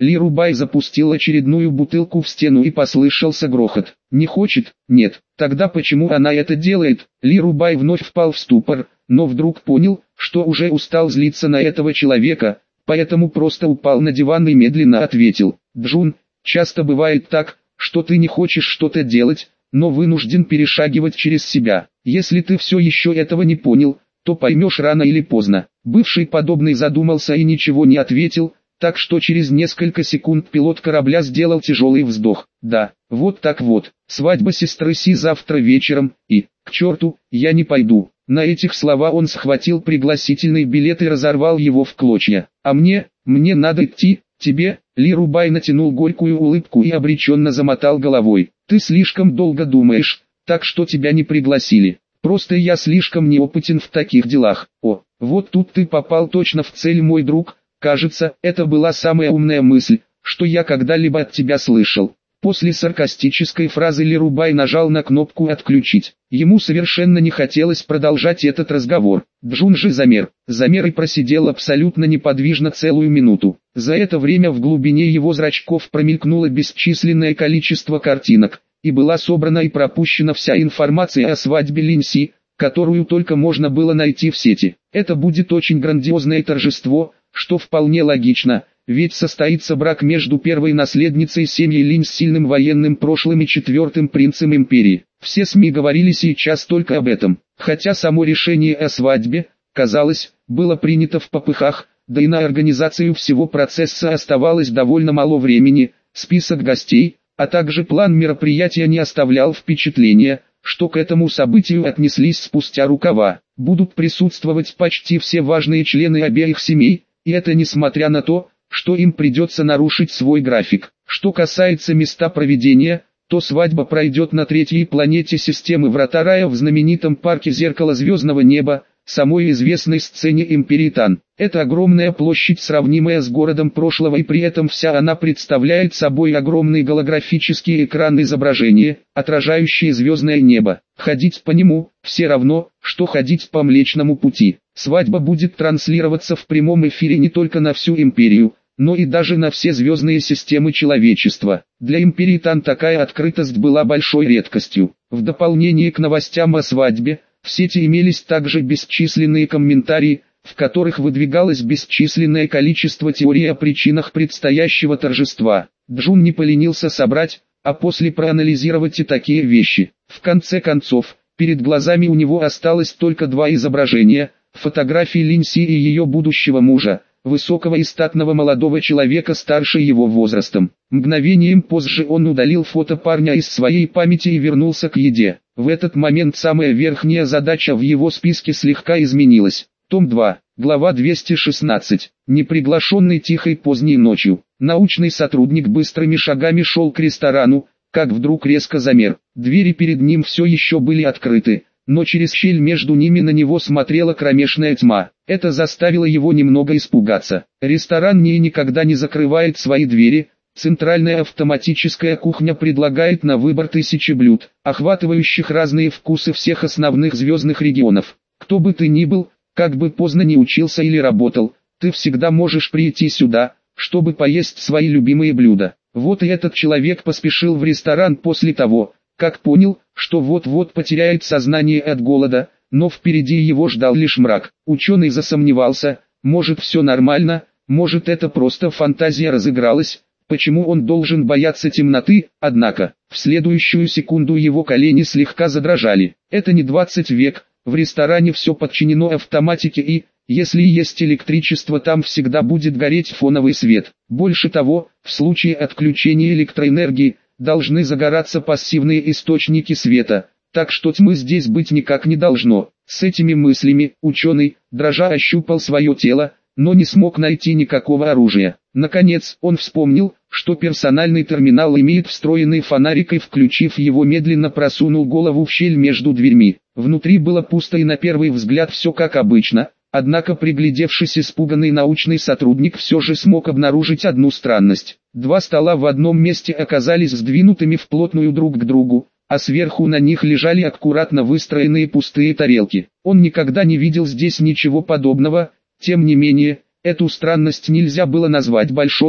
Speaker 1: Ли Рубай запустил очередную бутылку в стену и послышался грохот. Не хочет? Нет. Тогда почему она это делает? Ли Рубай вновь впал в ступор, но вдруг понял, что уже устал злиться на этого человека, поэтому просто упал на диван и медленно ответил. Джун, часто бывает так, что ты не хочешь что-то делать, но вынужден перешагивать через себя. Если ты все еще этого не понял, то поймешь рано или поздно. Бывший подобный задумался и ничего не ответил, так что через несколько секунд пилот корабля сделал тяжелый вздох. Да, вот так вот, свадьба сестры Си завтра вечером, и, к черту, я не пойду. На этих слова он схватил пригласительный билет и разорвал его в клочья. А мне, мне надо идти, тебе, Ли Рубай натянул горькую улыбку и обреченно замотал головой. Ты слишком долго думаешь, так что тебя не пригласили. Просто я слишком неопытен в таких делах. О, вот тут ты попал точно в цель, мой друг. Кажется, это была самая умная мысль, что я когда-либо от тебя слышал. После саркастической фразы Ли Рубай нажал на кнопку «Отключить». Ему совершенно не хотелось продолжать этот разговор. Джун же замер. Замер и просидел абсолютно неподвижно целую минуту. За это время в глубине его зрачков промелькнуло бесчисленное количество картинок, и была собрана и пропущена вся информация о свадьбе Линси, которую только можно было найти в сети. Это будет очень грандиозное торжество, что вполне логично, ведь состоится брак между первой наследницей семьи Линь с сильным военным прошлым и четвертым принцем империи. Все СМИ говорили сейчас только об этом, хотя само решение о свадьбе, казалось, было принято в попыхах, да и на организацию всего процесса оставалось довольно мало времени. Список гостей, а также план мероприятия не оставлял впечатления, что к этому событию отнеслись спустя рукава. Будут присутствовать почти все важные члены обеих семей, и это несмотря на то, что им придется нарушить свой график. Что касается места проведения, то свадьба пройдет на третьей планете системы Врата Рая в знаменитом парке Зеркало Звездного Неба, самой известной сцене Империи Тан. Это огромная площадь, сравнимая с городом прошлого, и при этом вся она представляет собой огромный голографический экран изображения, отражающий звездное небо. Ходить по нему все равно, что ходить по Млечному Пути. Свадьба будет транслироваться в прямом эфире не только на всю Империю, но и даже на все звездные системы человечества. Для Империи Тан такая открытость была большой редкостью. В дополнение к новостям о свадьбе, в сети имелись также бесчисленные комментарии, в которых выдвигалось бесчисленное количество теорий о причинах предстоящего торжества. Джун не поленился собрать, а после проанализировать и такие вещи. В конце концов, перед глазами у него осталось только два изображения, фотографии Линси и ее будущего мужа, высокого и статного молодого человека старше его возрастом. Мгновением позже он удалил фото парня из своей памяти и вернулся к еде. В этот момент самая верхняя задача в его списке слегка изменилась. Том два, глава двести шестнадцать. Неприглашенный тихой поздней ночью. Научный сотрудник быстрыми шагами шел к ресторану, как вдруг резко замер. Двери перед ним все еще были открыты, но через щель между ними на него смотрела кромешная тьма. Это заставило его немного испугаться. Ресторан не и никогда не закрывает свои двери. Центральная автоматическая кухня предлагает на выбор тысячи блюд, охватывающих разные вкусы всех основных звездных регионов. Кто бы ты ни был, как бы поздно ни учился или работал, ты всегда можешь прийти сюда, чтобы поесть свои любимые блюда. Вот и этот человек поспешил в ресторан после того, как понял, что вот-вот потеряет сознание от голода, но впереди его ждал лишь мрак. Ученый засомневался, может все нормально, может это просто фантазия разыгралась. Почему он должен бояться темноты? Однако, в следующую секунду его колени слегка задрожали. Это не двадцать век, в ресторане все подчинено автоматике и, если есть электричество, там всегда будет гореть фоновый свет. Больше того, в случае отключения электроэнергии, должны загораться пассивные источники света, так что тьмы здесь быть никак не должно. С этими мыслями, ученый, дрожа, ощупал свое тело, но не смог найти никакого оружия. Наконец, он вспомнил, что персональный терминал имеет встроенный фонарик, и, включив его, медленно просунул голову в щель между дверьми. Внутри было пусто и на первый взгляд все как обычно, однако приглядевшись, испуганный научный сотрудник все же смог обнаружить одну странность. Два стола в одном месте оказались сдвинутыми вплотную друг к другу, а сверху на них лежали аккуратно выстроенные пустые тарелки. Он никогда не видел здесь ничего подобного. Тем не менее, эту странность нельзя было назвать большой,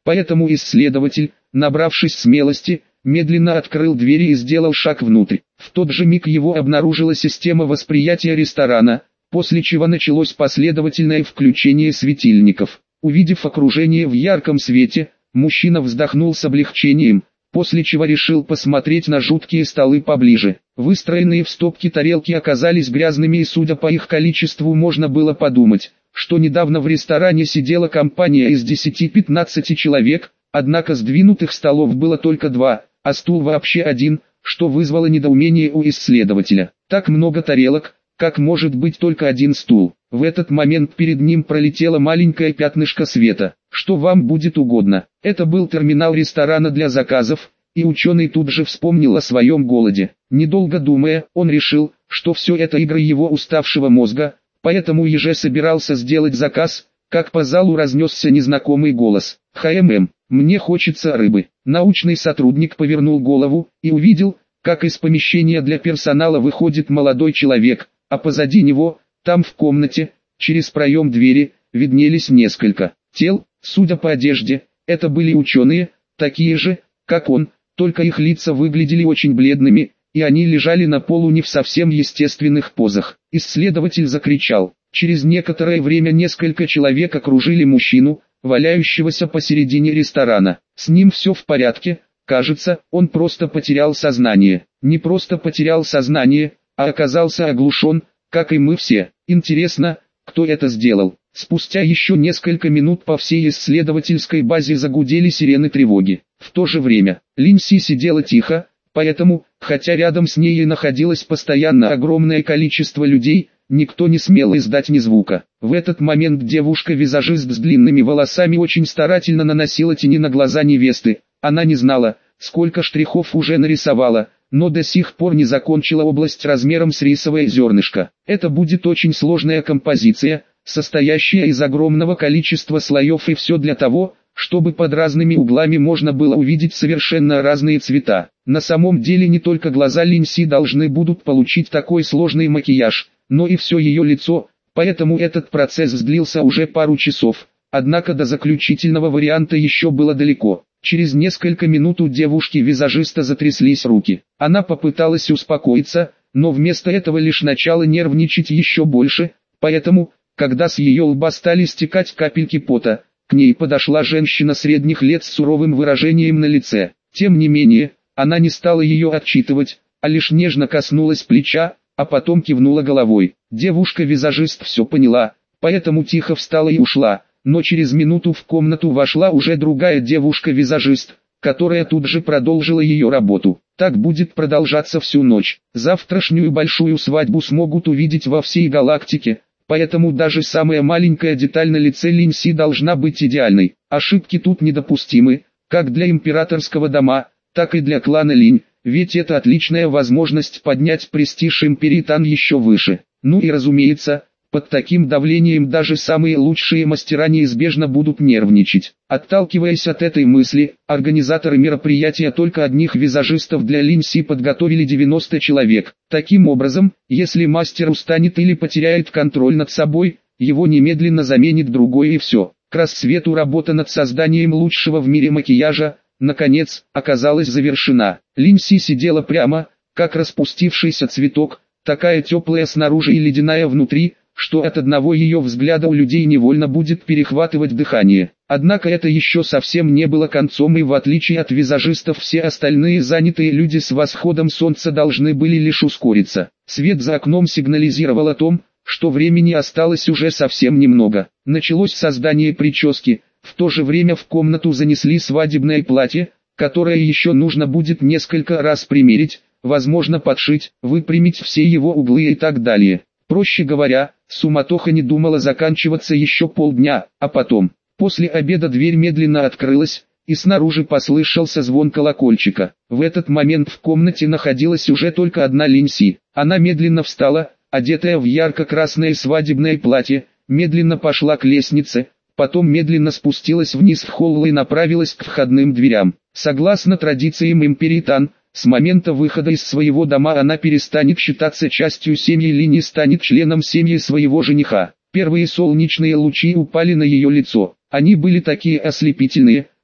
Speaker 1: Поэтому исследователь, набравшись смелости, медленно открыл двери и сделал шаг внутрь. В тот же миг его обнаружила система восприятия ресторана, после чего началось последовательное включение светильников. Увидев окружение в ярком свете, мужчина вздохнул с облегчением, после чего решил посмотреть на жуткие столы поближе. Выстроенные в стопки тарелки оказались грязными, и судя по их количеству можно было подумать, что недавно в ресторане сидела компания из десяти-пятнадцати человек, однако сдвинутых столов было только два, а стул вообще один, что вызвало недоумение у исследователя. Так много тарелок, как может быть только один стул? В этот момент перед ним пролетело маленькое пятнышко света. Что вам будет угодно? Это был терминал ресторана для заказов, и ученый тут же вспомнил о своем голоде. Недолго думая, он решил, что все это игры его уставшего мозга, поэтому уже собирался сделать заказ, как по залу разнесся незнакомый голос. «ХММ, мне хочется рыбы». Научный сотрудник повернул голову и увидел, как из помещения для персонала выходит молодой человек, а позади него, там в комнате, через проем двери, виднелись несколько тел. Судя по одежде, это были ученые, такие же, как он, только их лица выглядели очень бледными, и они лежали на полу не в совсем естественных позах. Исследователь закричал. Через некоторое время несколько человек окружили мужчину, валяющегося посередине ресторана. С ним все в порядке, кажется, он просто потерял сознание. Не просто потерял сознание, а оказался оглушен, как и мы все. Интересно, кто это сделал? Спустя еще несколько минут по всей исследовательской базе загудели сирены тревоги. В то же время, Линси сидела тихо, поэтому, хотя рядом с ней и находилось постоянно огромное количество людей, никто не смел издать ни звука. В этот момент девушка-визажист с длинными волосами очень старательно наносила тени на глаза невесты. Она не знала, сколько штрихов уже нарисовала, но до сих пор не закончила область размером с рисовое зернышко. Это будет очень сложная композиция, состоящая из огромного количества слоев, и все для того, чтобы под разными углами можно было увидеть совершенно разные цвета. На самом деле не только глаза Линси должны будут получить такой сложный макияж, но и все ее лицо, поэтому этот процесс длился уже пару часов, однако до заключительного варианта еще было далеко. Через несколько минут у девушки-визажиста затряслись руки. Она попыталась успокоиться, но вместо этого лишь начала нервничать еще больше, поэтому, когда с ее лба стали стекать капельки пота, к ней подошла женщина средних лет с суровым выражением на лице. Тем не менее, она не стала ее отчитывать, а лишь нежно коснулась плеча, а потом кивнула головой. Девушка-визажист все поняла, поэтому тихо встала и ушла, но через минуту в комнату вошла уже другая девушка-визажист, которая тут же продолжила ее работу. Так будет продолжаться всю ночь. Завтрашнюю большую свадьбу смогут увидеть во всей галактике, поэтому даже самая маленькая деталь на лице Линси должна быть идеальной. Ошибки тут недопустимы, как для императорского дома, так и для клана Линь, ведь это отличная возможность поднять престиж империи Тан еще выше. Ну и разумеется, под таким давлением даже самые лучшие мастера неизбежно будут нервничать. Отталкиваясь от этой мысли, организаторы мероприятия только одних визажистов для Линси подготовили девяносто человек. Таким образом, если мастер устанет или потеряет контроль над собой, его немедленно заменит другой, и все. К рассвету работа над созданием лучшего в мире макияжа, наконец, оказалась завершена. Линси сидела прямо, как распустившийся цветок, такая теплая снаружи и ледяная внутри, что от одного ее взгляда у людей невольно будет перехватывать дыхание. Однако это еще совсем не было концом, и в отличие от визажистов все остальные занятые люди с восходом солнца должны были лишь ускориться. Свет за окном сигнализировал о том, что времени осталось уже совсем немного. Началось создание прически, в то же время в комнату занесли свадебное платье, которое еще нужно будет несколько раз примерить, возможно подшить, выпрямить все его углы и так далее. Проще говоря, суматоха не думала заканчиваться еще полдня, а потом, после обеда дверь медленно открылась, и снаружи послышался звон колокольчика. В этот момент в комнате находилась уже только одна Линси. Она медленно встала, одетая в ярко-красное свадебное платье, медленно пошла к лестнице, потом медленно спустилась вниз в холл и направилась к входным дверям. Согласно традициям империи Тан, с момента выхода из своего дома она перестанет считаться частью семьи Линь и станет членом семьи своего жениха. Первые солнечные лучи упали на ее лицо. Они были такие ослепительные,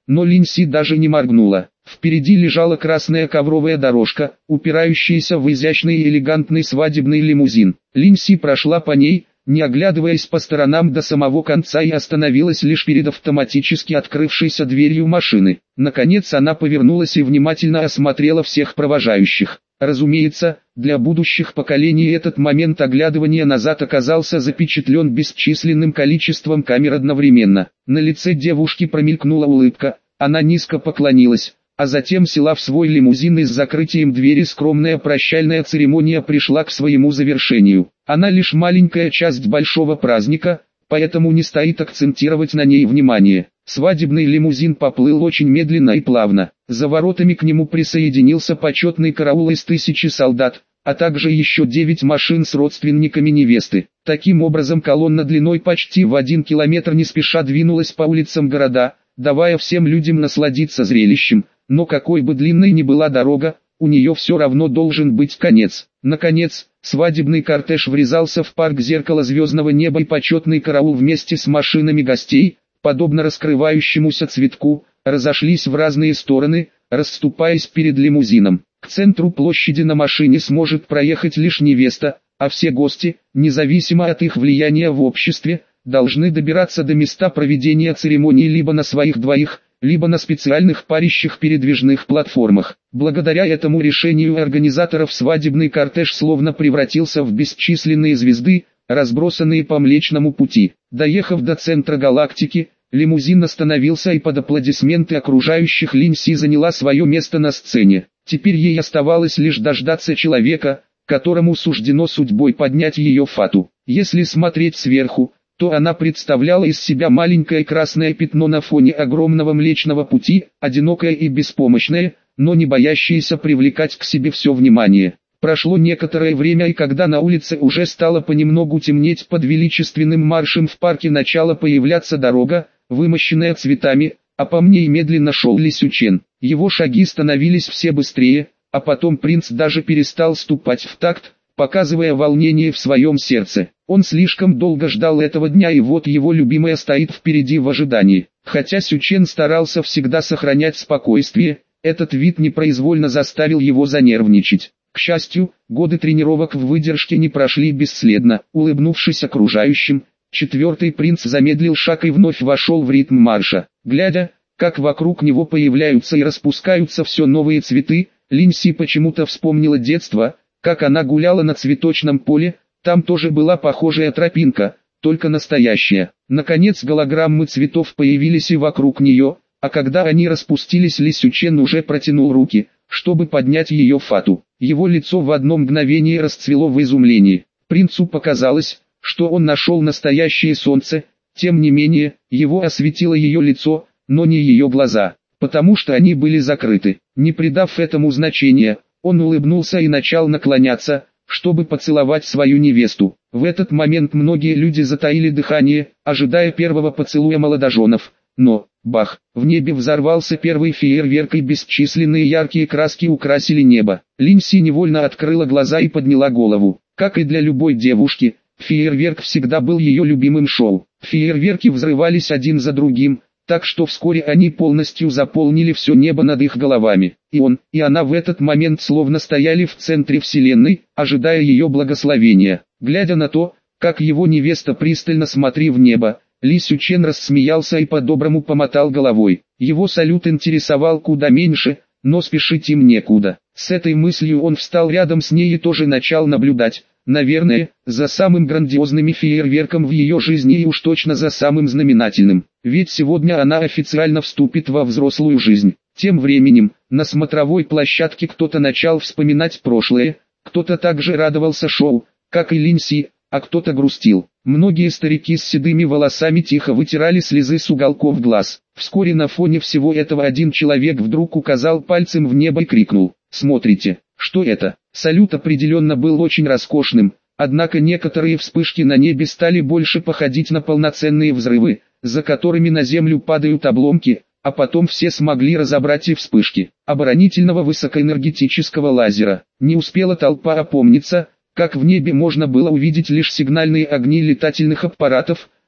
Speaker 1: но Линси даже не моргнула. Впереди лежала красная ковровая дорожка, упирающаяся в изящный и элегантный свадебный лимузин. Линси прошла по ней, не оглядываясь по сторонам до самого конца, и остановилась лишь перед автоматически открывшейся дверью машины. Наконец она повернулась и внимательно осмотрела всех провожающих. Разумеется, для будущих поколений этот момент оглядывания назад оказался запечатлен бесчисленным количеством камер одновременно. На лице девушки промелькнула улыбка, она низко поклонилась, а затем села в свой лимузин, и с закрытием двери скромная прощальная церемония пришла к своему завершению. Она лишь маленькая часть большого праздника, поэтому не стоит акцентировать на ней внимание. Свадебный лимузин поплыл очень медленно и плавно. За воротами к нему присоединился почетный караул из тысячи солдат, а также еще девять машин с родственниками невесты. Таким образом колонна длиной почти в один километр не спеша двинулась по улицам города, давая всем людям насладиться зрелищем, но какой бы длинной ни была дорога, у нее все равно должен быть конец. Наконец, свадебный кортеж врезался в парк Зеркало звездного неба, и почетный караул вместе с машинами гостей, подобно раскрывающемуся цветку, разошлись в разные стороны, расступаясь перед лимузином. К центру площади на машине сможет проехать лишь невеста, а все гости, независимо от их влияния в обществе, должны добираться до места проведения церемонии либо на своих двоих, либо на специальных парящих передвижных платформах. Благодаря этому решению организаторов свадебный кортеж словно превратился в бесчисленные звезды, разбросанные по Млечному Пути. Доехав до центра галактики, лимузин остановился, и под аплодисменты окружающих Линси заняла свое место на сцене. Теперь ей оставалось лишь дождаться человека, которому суждено судьбой поднять ее фату. Если смотреть сверху, то она представляла из себя маленькое красное пятно на фоне огромного Млечного Пути, одинокое и беспомощное, но не боящееся привлекать к себе все внимание. Прошло некоторое время, и когда на улице уже стало понемногу темнеть, под величественным маршем в парке начала появляться дорога, вымощенная цветами, а по ней медленно шел Ли Сючен. Его шаги становились все быстрее, а потом принц даже перестал ступать в такт, показывая волнение в своем сердце. Он слишком долго ждал этого дня, и вот его любимая стоит впереди в ожидании. Хотя Сючен старался всегда сохранять спокойствие, этот вид непроизвольно заставил его занервничать. К счастью, годы тренировок в выдержке не прошли бесследно. Улыбнувшись окружающим, четвертый принц замедлил шаг и вновь вошел в ритм марша. Глядя, как вокруг него появляются и распускаются все новые цветы, Линси почему-то вспомнила детство, как она гуляла на цветочном поле, там тоже была похожая тропинка, только настоящая. Наконец голограммы цветов появились и вокруг нее, а когда они распустились, Ли Сючен уже протянул руки, чтобы поднять ее фату. Его лицо в одно мгновение расцвело в изумлении. Принцу показалось, что он нашел настоящее солнце, тем не менее, его осветило ее лицо, но не ее глаза, потому что они были закрыты. Не придав этому значения, он улыбнулся и начал наклоняться, чтобы поцеловать свою невесту. В этот момент многие люди затаили дыхание, ожидая первого поцелуя молодоженов, но, бах, в небе взорвался первый фейерверк, и бесчисленные яркие краски украсили небо. Линси невольно открыла глаза и подняла голову. Как и для любой девушки, фейерверк всегда был ее любимым шоу. Фейерверки взрывались один за другим, так что вскоре они полностью заполнили все небо над их головами. И он, и она в этот момент словно стояли в центре вселенной, ожидая ее благословения. Глядя на то, как его невеста пристально смотрит в небо, Ли Сючен рассмеялся и по-доброму помотал головой. Его салют интересовал куда меньше, но спешить им некуда. С этой мыслью он встал рядом с ней и тоже начал наблюдать, наверное, за самым грандиозным фейерверком в ее жизни, и уж точно за самым знаменательным. Ведь сегодня она официально вступит во взрослую жизнь. Тем временем, на смотровой площадке кто-то начал вспоминать прошлое, кто-то также радовался шоу, как и Линси, а кто-то грустил. Многие старики с седыми волосами тихо вытирали слезы с уголков глаз. Вскоре на фоне всего этого один человек вдруг указал пальцем в небо и крикнул: «Смотрите, что это?» Салют определенно был очень роскошным, однако некоторые вспышки на небе стали больше походить на полноценные взрывы, за которыми на землю падают обломки, а потом все смогли разобрать и вспышки оборонительного высокоэнергетического лазера. Не успела толпа опомниться, как в небе можно было увидеть лишь сигнальные огни летательных аппаратов,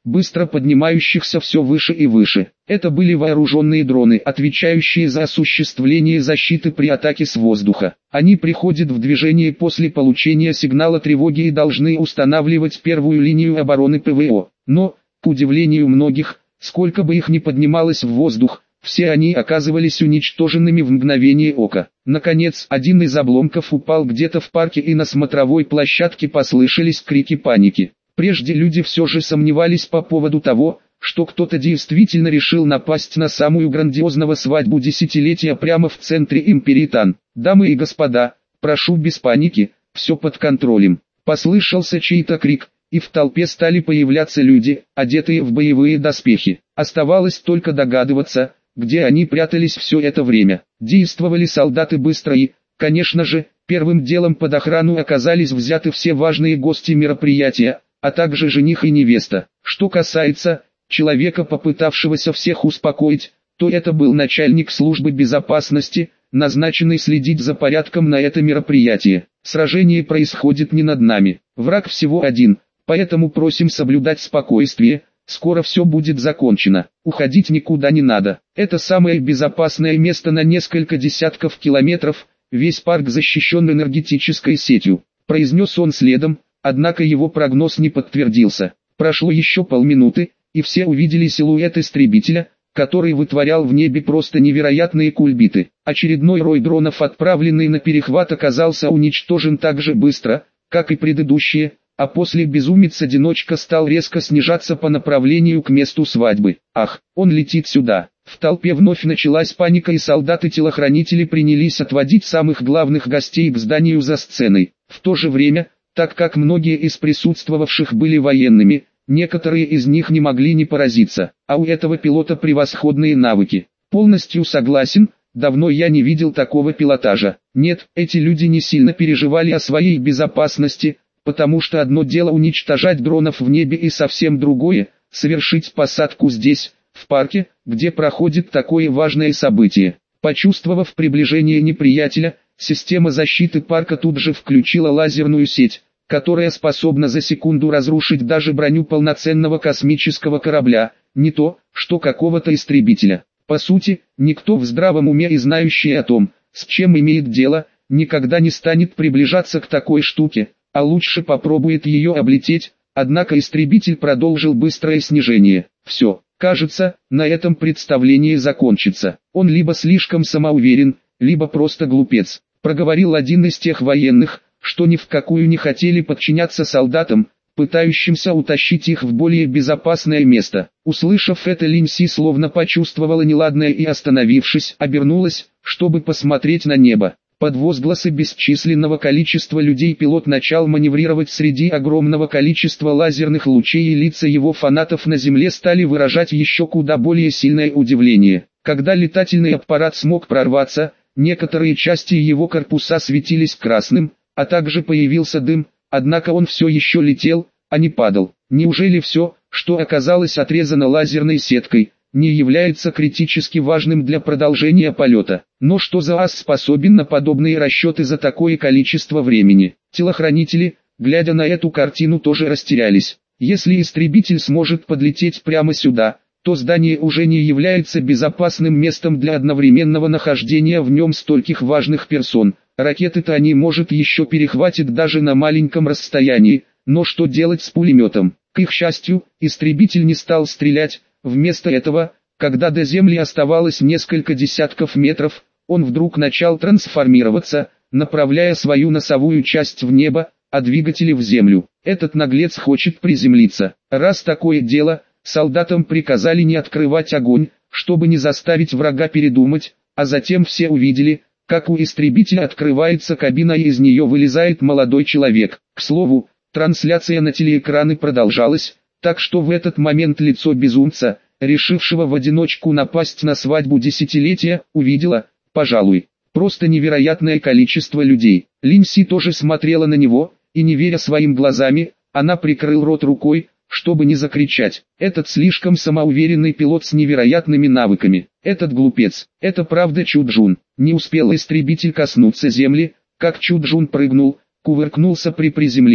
Speaker 1: быстро поднимающихся все выше и выше. Это были вооруженные дроны, отвечающие за осуществление защиты при атаке с воздуха. Они приходят в движение после получения сигнала тревоги и должны устанавливать первую линию обороны ПВО. Но, к удивлению многих, сколько бы их ни поднималось в воздух, все они оказывались уничтоженными в мгновение ока. Наконец, один из обломков упал где-то в парке, и на смотровой площадке послышались крики паники. Прежде люди все же сомневались по поводу того, что кто-то действительно решил напасть на самую грандиозного свадьбу десятилетия прямо в центре империи Тан. «Дамы и господа, прошу без паники, все под контролем». Послышался чей-то крик, и в толпе стали появляться люди, одетые в боевые доспехи. Оставалось только догадываться, где они прятались все это время. Действовали солдаты быстро и, конечно же, первым делом под охрану оказались взяты все важные гости мероприятия, а также жених и невеста. Что касается человека, попытавшегося всех успокоить, то это был начальник службы безопасности, назначенный следить за порядком на это мероприятие. Сражение происходит не над нами, враг всего один, поэтому просим соблюдать спокойствие. Скоро все будет закончено, уходить никуда не надо. Это самое безопасное место на несколько десятков километров, весь парк защищен энергетической сетью, произнес он следом, однако его прогноз не подтвердился. Прошло еще полминуты, и все увидели силуэт истребителя, который вытворял в небе просто невероятные кульбиты. Очередной рой дронов, отправленный на перехват, оказался уничтожен так же быстро, как и предыдущие, а после безумец-одиночка стал резко снижаться по направлению к месту свадьбы. Ах, он летит сюда. В толпе вновь началась паника, и солдаты-телохранители принялись отводить самых главных гостей к зданию за сценой. В то же время, так как многие из присутствовавших были военными, некоторые из них не могли не поразиться, а у этого пилота превосходные навыки. Полностью согласен, давно я не видел такого пилотажа. Нет, эти люди не сильно переживали о своей безопасности, потому что одно дело уничтожать дронов в небе и совсем другое – совершить посадку здесь, в парке, где проходит такое важное событие. Почувствовав приближение неприятеля, система защиты парка тут же включила лазерную сеть, которая способна за секунду разрушить даже броню полноценного космического корабля, не то, что какого-то истребителя. По сути, никто в здравом уме и знающий о том, с чем имеет дело, никогда не станет приближаться к такой штуке, а лучше попробует ее облететь. Однако истребитель продолжил быстрое снижение. Все, кажется, на этом представление закончится. Он либо слишком самоуверен, либо просто глупец, проговорил один из тех военных, что ни в какую не хотели подчиняться солдатам, пытающимся утащить их в более безопасное место. Услышав это, Линь Си словно почувствовала неладное и, остановившись, обернулась, чтобы посмотреть на небо. Под возгласы бесчисленного количества людей пилот начал маневрировать среди огромного количества лазерных лучей, и лица его фанатов на земле стали выражать еще куда более сильное удивление. Когда летательный аппарат смог прорваться, некоторые части его корпуса светились красным, а также появился дым, однако он все еще летел, а не падал. Неужели все, что оказалось отрезано лазерной сеткой, не является критически важным для продолжения полета? Но что за ас способен на подобные расчеты за такое количество времени? Телохранители, глядя на эту картину, тоже растерялись. Если истребитель сможет подлететь прямо сюда, то здание уже не является безопасным местом для одновременного нахождения в нем стольких важных персон. Ракеты-то они, может, еще перехватит даже на маленьком расстоянии, но что делать с пулеметом? К их счастью, истребитель не стал стрелять. Вместо этого, когда до земли оставалось несколько десятков метров, он вдруг начал трансформироваться, направляя свою носовую часть в небо, а двигатели в землю. Этот наглец хочет приземлиться. Раз такое дело, солдатам приказали не открывать огонь, чтобы не заставить врага передумать, а затем все увидели, как у истребителя открывается кабина, и из нее вылезает молодой человек. К слову, трансляция на телеэкраны продолжалась, так что в этот момент лицо безумца, решившего в одиночку напасть на свадьбу десятилетия, увидела, пожалуй, просто невероятное количество людей. Линь Си тоже смотрела на него, и не веря своим глазам, она прикрыл рот рукой, чтобы не закричать. Этот слишком самоуверенный пилот с невероятными навыками, этот глупец, это правда Чуджун. Не успел истребитель коснуться земли, как Чуджун прыгнул, кувыркнулся при приземлении,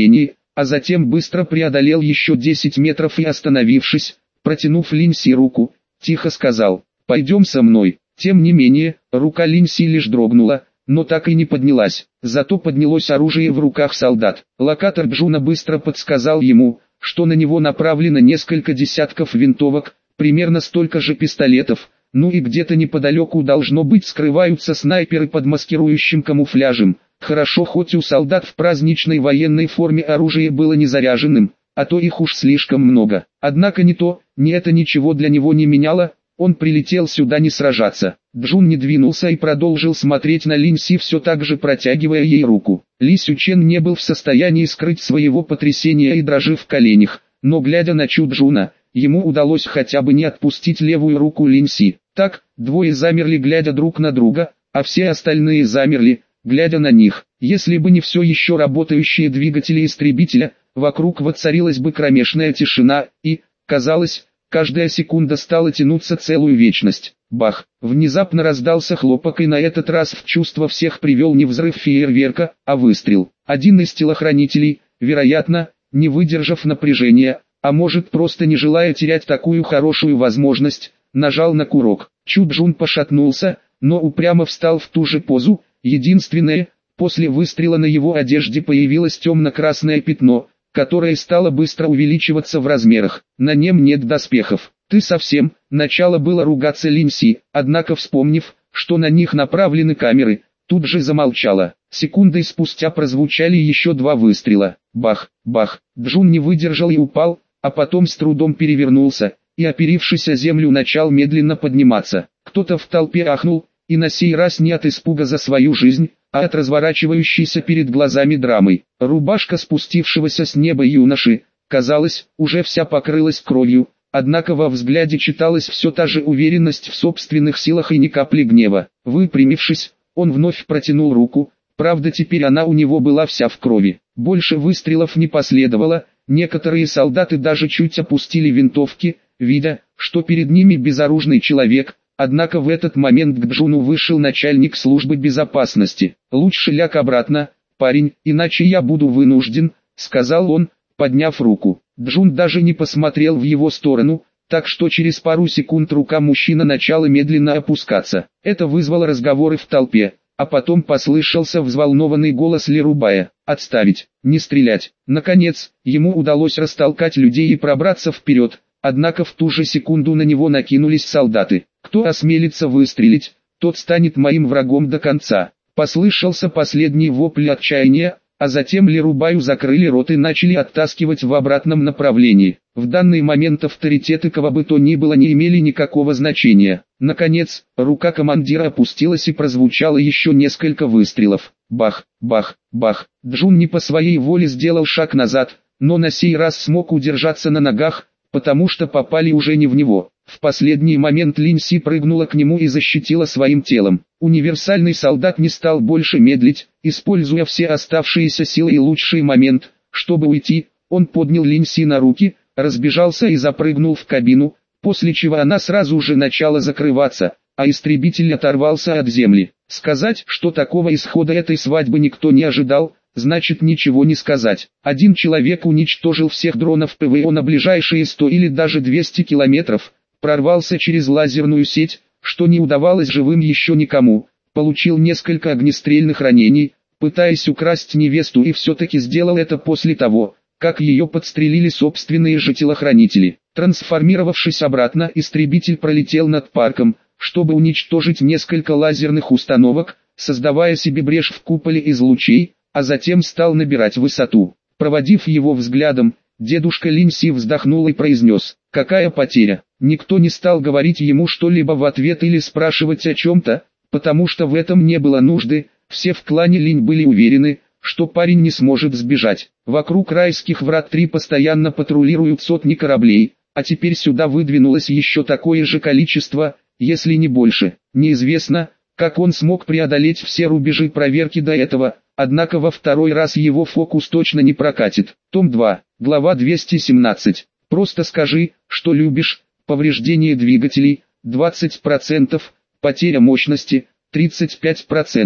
Speaker 1: а затем быстро преодолел еще десять метров и, остановившись, протянув Линси руку, тихо сказал: «Пойдем со мной». Тем не менее, рука Линси лишь дрогнула, но так и не поднялась. Зато поднялось оружие в руках солдат. Локатор Джуна быстро подсказал ему, что на него направлено несколько десятков винтовок, примерно столько же пистолетов, ну и где-то неподалеку должно быть скрываются снайперы под маскирующим камуфляжем. Хорошо, хоть у солдат в праздничной военной форме оружие было не заряженным, а то их уж слишком много. Однако ни то, ни это ничего для него не меняло, он прилетел сюда не сражаться. Джун не двинулся и продолжил смотреть на Линси, все так же протягивая ей руку. Ли Сючен не был в состоянии скрыть своего потрясения и дрожи в коленях, но глядя на Чу Джуна, ему удалось хотя бы не отпустить левую руку Линси. Так, двое замерли, глядя друг на друга, а все остальные замерли, глядя на них. Если бы не все еще работающие двигатели истребителя, вокруг воцарилась бы кромешная тишина, и, казалось, каждая секунда стала тянуться целую вечность. Бах! Внезапно раздался хлопок, и на этот раз в чувство всех привел не взрыв фейерверка, а выстрел. Один из телохранителей, вероятно, не выдержав напряжения, а может просто не желая терять такую хорошую возможность, нажал на курок. Чу Джун пошатнулся, но упрямо встал в ту же позу. Единственное, после выстрела на его одежде появилось темно-красное пятно, которое стало быстро увеличиваться в размерах. На нем нет доспехов. «Ты совсем...» Начало было ругаться Линси, однако, вспомнив, что на них направлены камеры, тут же замолчала. Секундой спустя прозвучали еще два выстрела. Бах, бах. Джун не выдержал и упал, а потом с трудом перевернулся, и, оперившись о землю, начал медленно подниматься. Кто-то в толпе ахнул, и на сей раз не от испуга за свою жизнь, а от разворачивающейся перед глазами драмы. Рубашка спустившегося с неба юноши, казалось, уже вся покрылась кровью, однако во взгляде читалась все та же уверенность в собственных силах и ни капли гнева. Выпрямившись, он вновь протянул руку, правда теперь она у него была вся в крови. Больше выстрелов не последовало, некоторые солдаты даже чуть опустили винтовки, видя, что перед ними безоружный человек. Однако в этот момент к Джуну вышел начальник службы безопасности. «Лучше ляг обратно, парень, иначе я буду вынужден», — сказал он, подняв руку. Джун даже не посмотрел в его сторону, так что через пару секунд рука мужчины начала медленно опускаться. Это вызвало разговоры в толпе, а потом послышался взволнованный голос Лерубая: «Отставить, не стрелять». Наконец, ему удалось растолкать людей и пробраться вперед, однако в ту же секунду на него накинулись солдаты. «Кто осмелится выстрелить, тот станет моим врагом до конца». Послышался последний вопль отчаяния, а затем Лерубаю закрыли рот и начали оттаскивать в обратном направлении. В данный момент авторитеты кого бы то ни было не имели никакого значения. Наконец, рука командира опустилась и прозвучало еще несколько выстрелов. Бах, бах, бах. Джун не по своей воле сделал шаг назад, но на сей раз смог удержаться на ногах, потому что попали уже не в него. В последний момент Линси прыгнула к нему и защитила своим телом. Универсальный солдат не стал больше медлить, используя все оставшиеся силы и лучший момент, чтобы уйти, он поднял Линси на руки, разбежался и запрыгнул в кабину, после чего она сразу же начала закрываться, а истребитель оторвался от земли. Сказать, что такого исхода этой свадьбы никто не ожидал, значит ничего не сказать. Один человек уничтожил всех дронов ПВО на ближайшие сто или даже двести километров, прорвался через лазерную сеть, что не удавалось живым еще никому, получил несколько огнестрельных ранений, пытаясь украсть невесту, и все-таки сделал это после того, как ее подстрелили собственные же телохранители. Трансформировавшись обратно, истребитель пролетел над парком, чтобы уничтожить несколько лазерных установок, создавая себе брешь в куполе из лучей, а затем стал набирать высоту. Проводив его взглядом, дедушка Линси вздохнул и произнес: «Какая потеря?» Никто не стал говорить ему что-либо в ответ или спрашивать о чем-то, потому что в этом не было нужды, все в клане Линь были уверены, что парень не сможет сбежать. Вокруг райских врат три постоянно патрулируют сотни кораблей, а теперь сюда выдвинулось еще такое же количество, если не больше. Неизвестно, как он смог преодолеть все рубежи проверки до этого, однако во второй раз его фокус точно не прокатит. Том два, глава двести семнадцать. Просто скажи, что любишь. Повреждение двигателей двадцать процентов, потеря мощности тридцать пять процентов.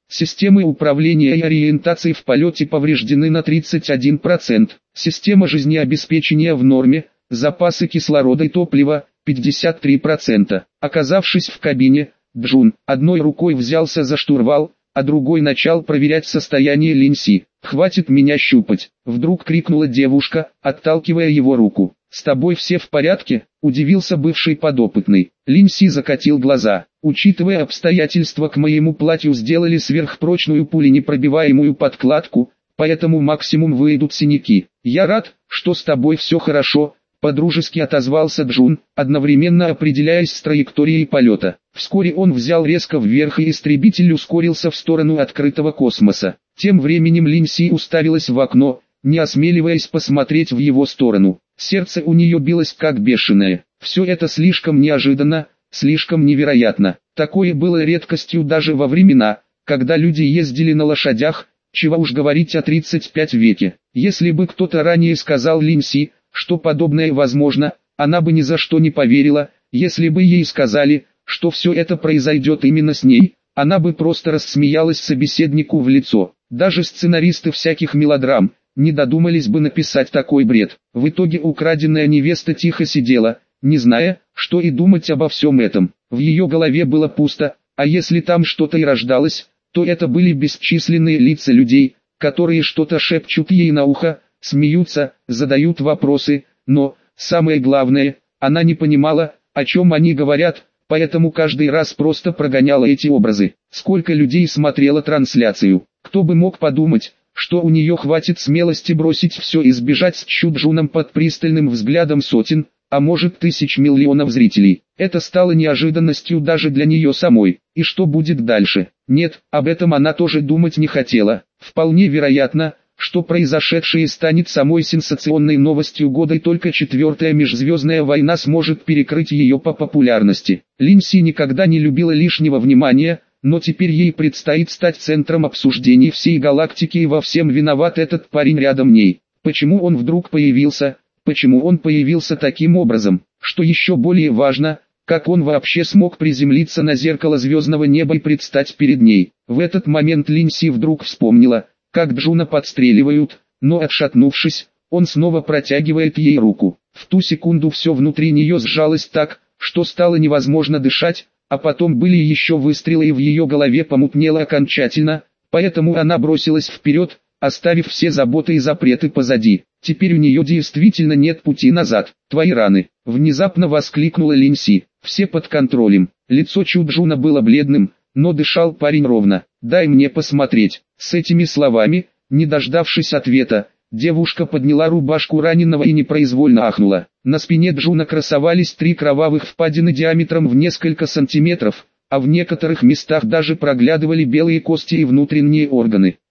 Speaker 1: Системы управления и ориентации в полете повреждены на тридцать один процент. Система жизнеобеспечения в норме, запасы кислорода и топлива – пятьдесят три процента. Оказавшись в кабине, Джун одной рукой взялся за штурвал, а другой начал проверять состояние Линси. «Хватит меня щупать!» — вдруг крикнула девушка, отталкивая его руку. «С тобой все в порядке?» — удивился бывший подопытный. Линси закатил глаза. «Учитывая обстоятельства, к моему платью сделали сверхпрочную пуленепробиваемую подкладку, поэтому максимум выйдут синяки. Я рад, что с тобой все хорошо», — подружески отозвался Джун, одновременно определяясь с траекторией полета. Вскоре он взял резко вверх, и истребитель ускорился в сторону открытого космоса. Тем временем Линси уставилась в окно, не осмеливаясь посмотреть в его сторону. Сердце у нее билось как бешеное. Все это слишком неожиданно, слишком невероятно. Такое было редкостью даже во времена, когда люди ездили на лошадях, чего уж говорить о тридцать пятом веке. Если бы кто-то ранее сказал Линси, что подобное возможно, она бы ни за что не поверила. Если бы ей сказали, что все это произойдет именно с ней, она бы просто рассмеялась собеседнику в лицо. Даже сценаристы всяких мелодрам не додумались бы написать такой бред. В итоге украденная невеста тихо сидела, не зная, что и думать обо всем этом. В ее голове было пусто, а если там что-то и рождалось, то это были бесчисленные лица людей, которые что-то шепчут ей на ухо, смеются, задают вопросы, но, самое главное, она не понимала, о чем они говорят, поэтому каждый раз просто прогоняла эти образы. Сколько людей смотрело трансляцию, кто бы мог подумать, что у нее хватит смелости бросить все и сбежать с Чуджуном под пристальным взглядом сотен, а может тысяч миллионов зрителей. Это стало неожиданностью даже для нее самой. И что будет дальше? Нет, об этом она тоже думать не хотела. Вполне вероятно, что произошедшее станет самой сенсационной новостью года, и только четвертая межзвездная война сможет перекрыть ее по популярности. Линси никогда не любила лишнего внимания, но теперь ей предстоит стать центром обсуждений всей галактики, и во всем виноват этот парень рядом ней. Почему он вдруг появился? Почему он появился таким образом? Что еще более важно, как он вообще смог приземлиться на зеркало звездного неба и предстать перед ней? В этот момент Линси вдруг вспомнила, как Джуна подстреливают, но отшатнувшись, он снова протягивает ей руку. В ту секунду все внутри нее сжалось так, что стало невозможно дышать, а потом были еще выстрелы, и в ее голове помутнело окончательно, поэтому она бросилась вперед, оставив все заботы и запреты позади. Теперь у нее действительно нет пути назад. «Твои раны!» — внезапно воскликнула Линси. «Все под контролем». Лицо Чуджуна было бледным, но дышал парень ровно. «Дай мне посмотреть». С этими словами, не дождавшись ответа, девушка подняла рубашку раненого и непроизвольно ахнула. На спине Джуна красовались три кровавых впадины диаметром в несколько сантиметров, а в некоторых местах даже проглядывали белые кости и внутренние органы.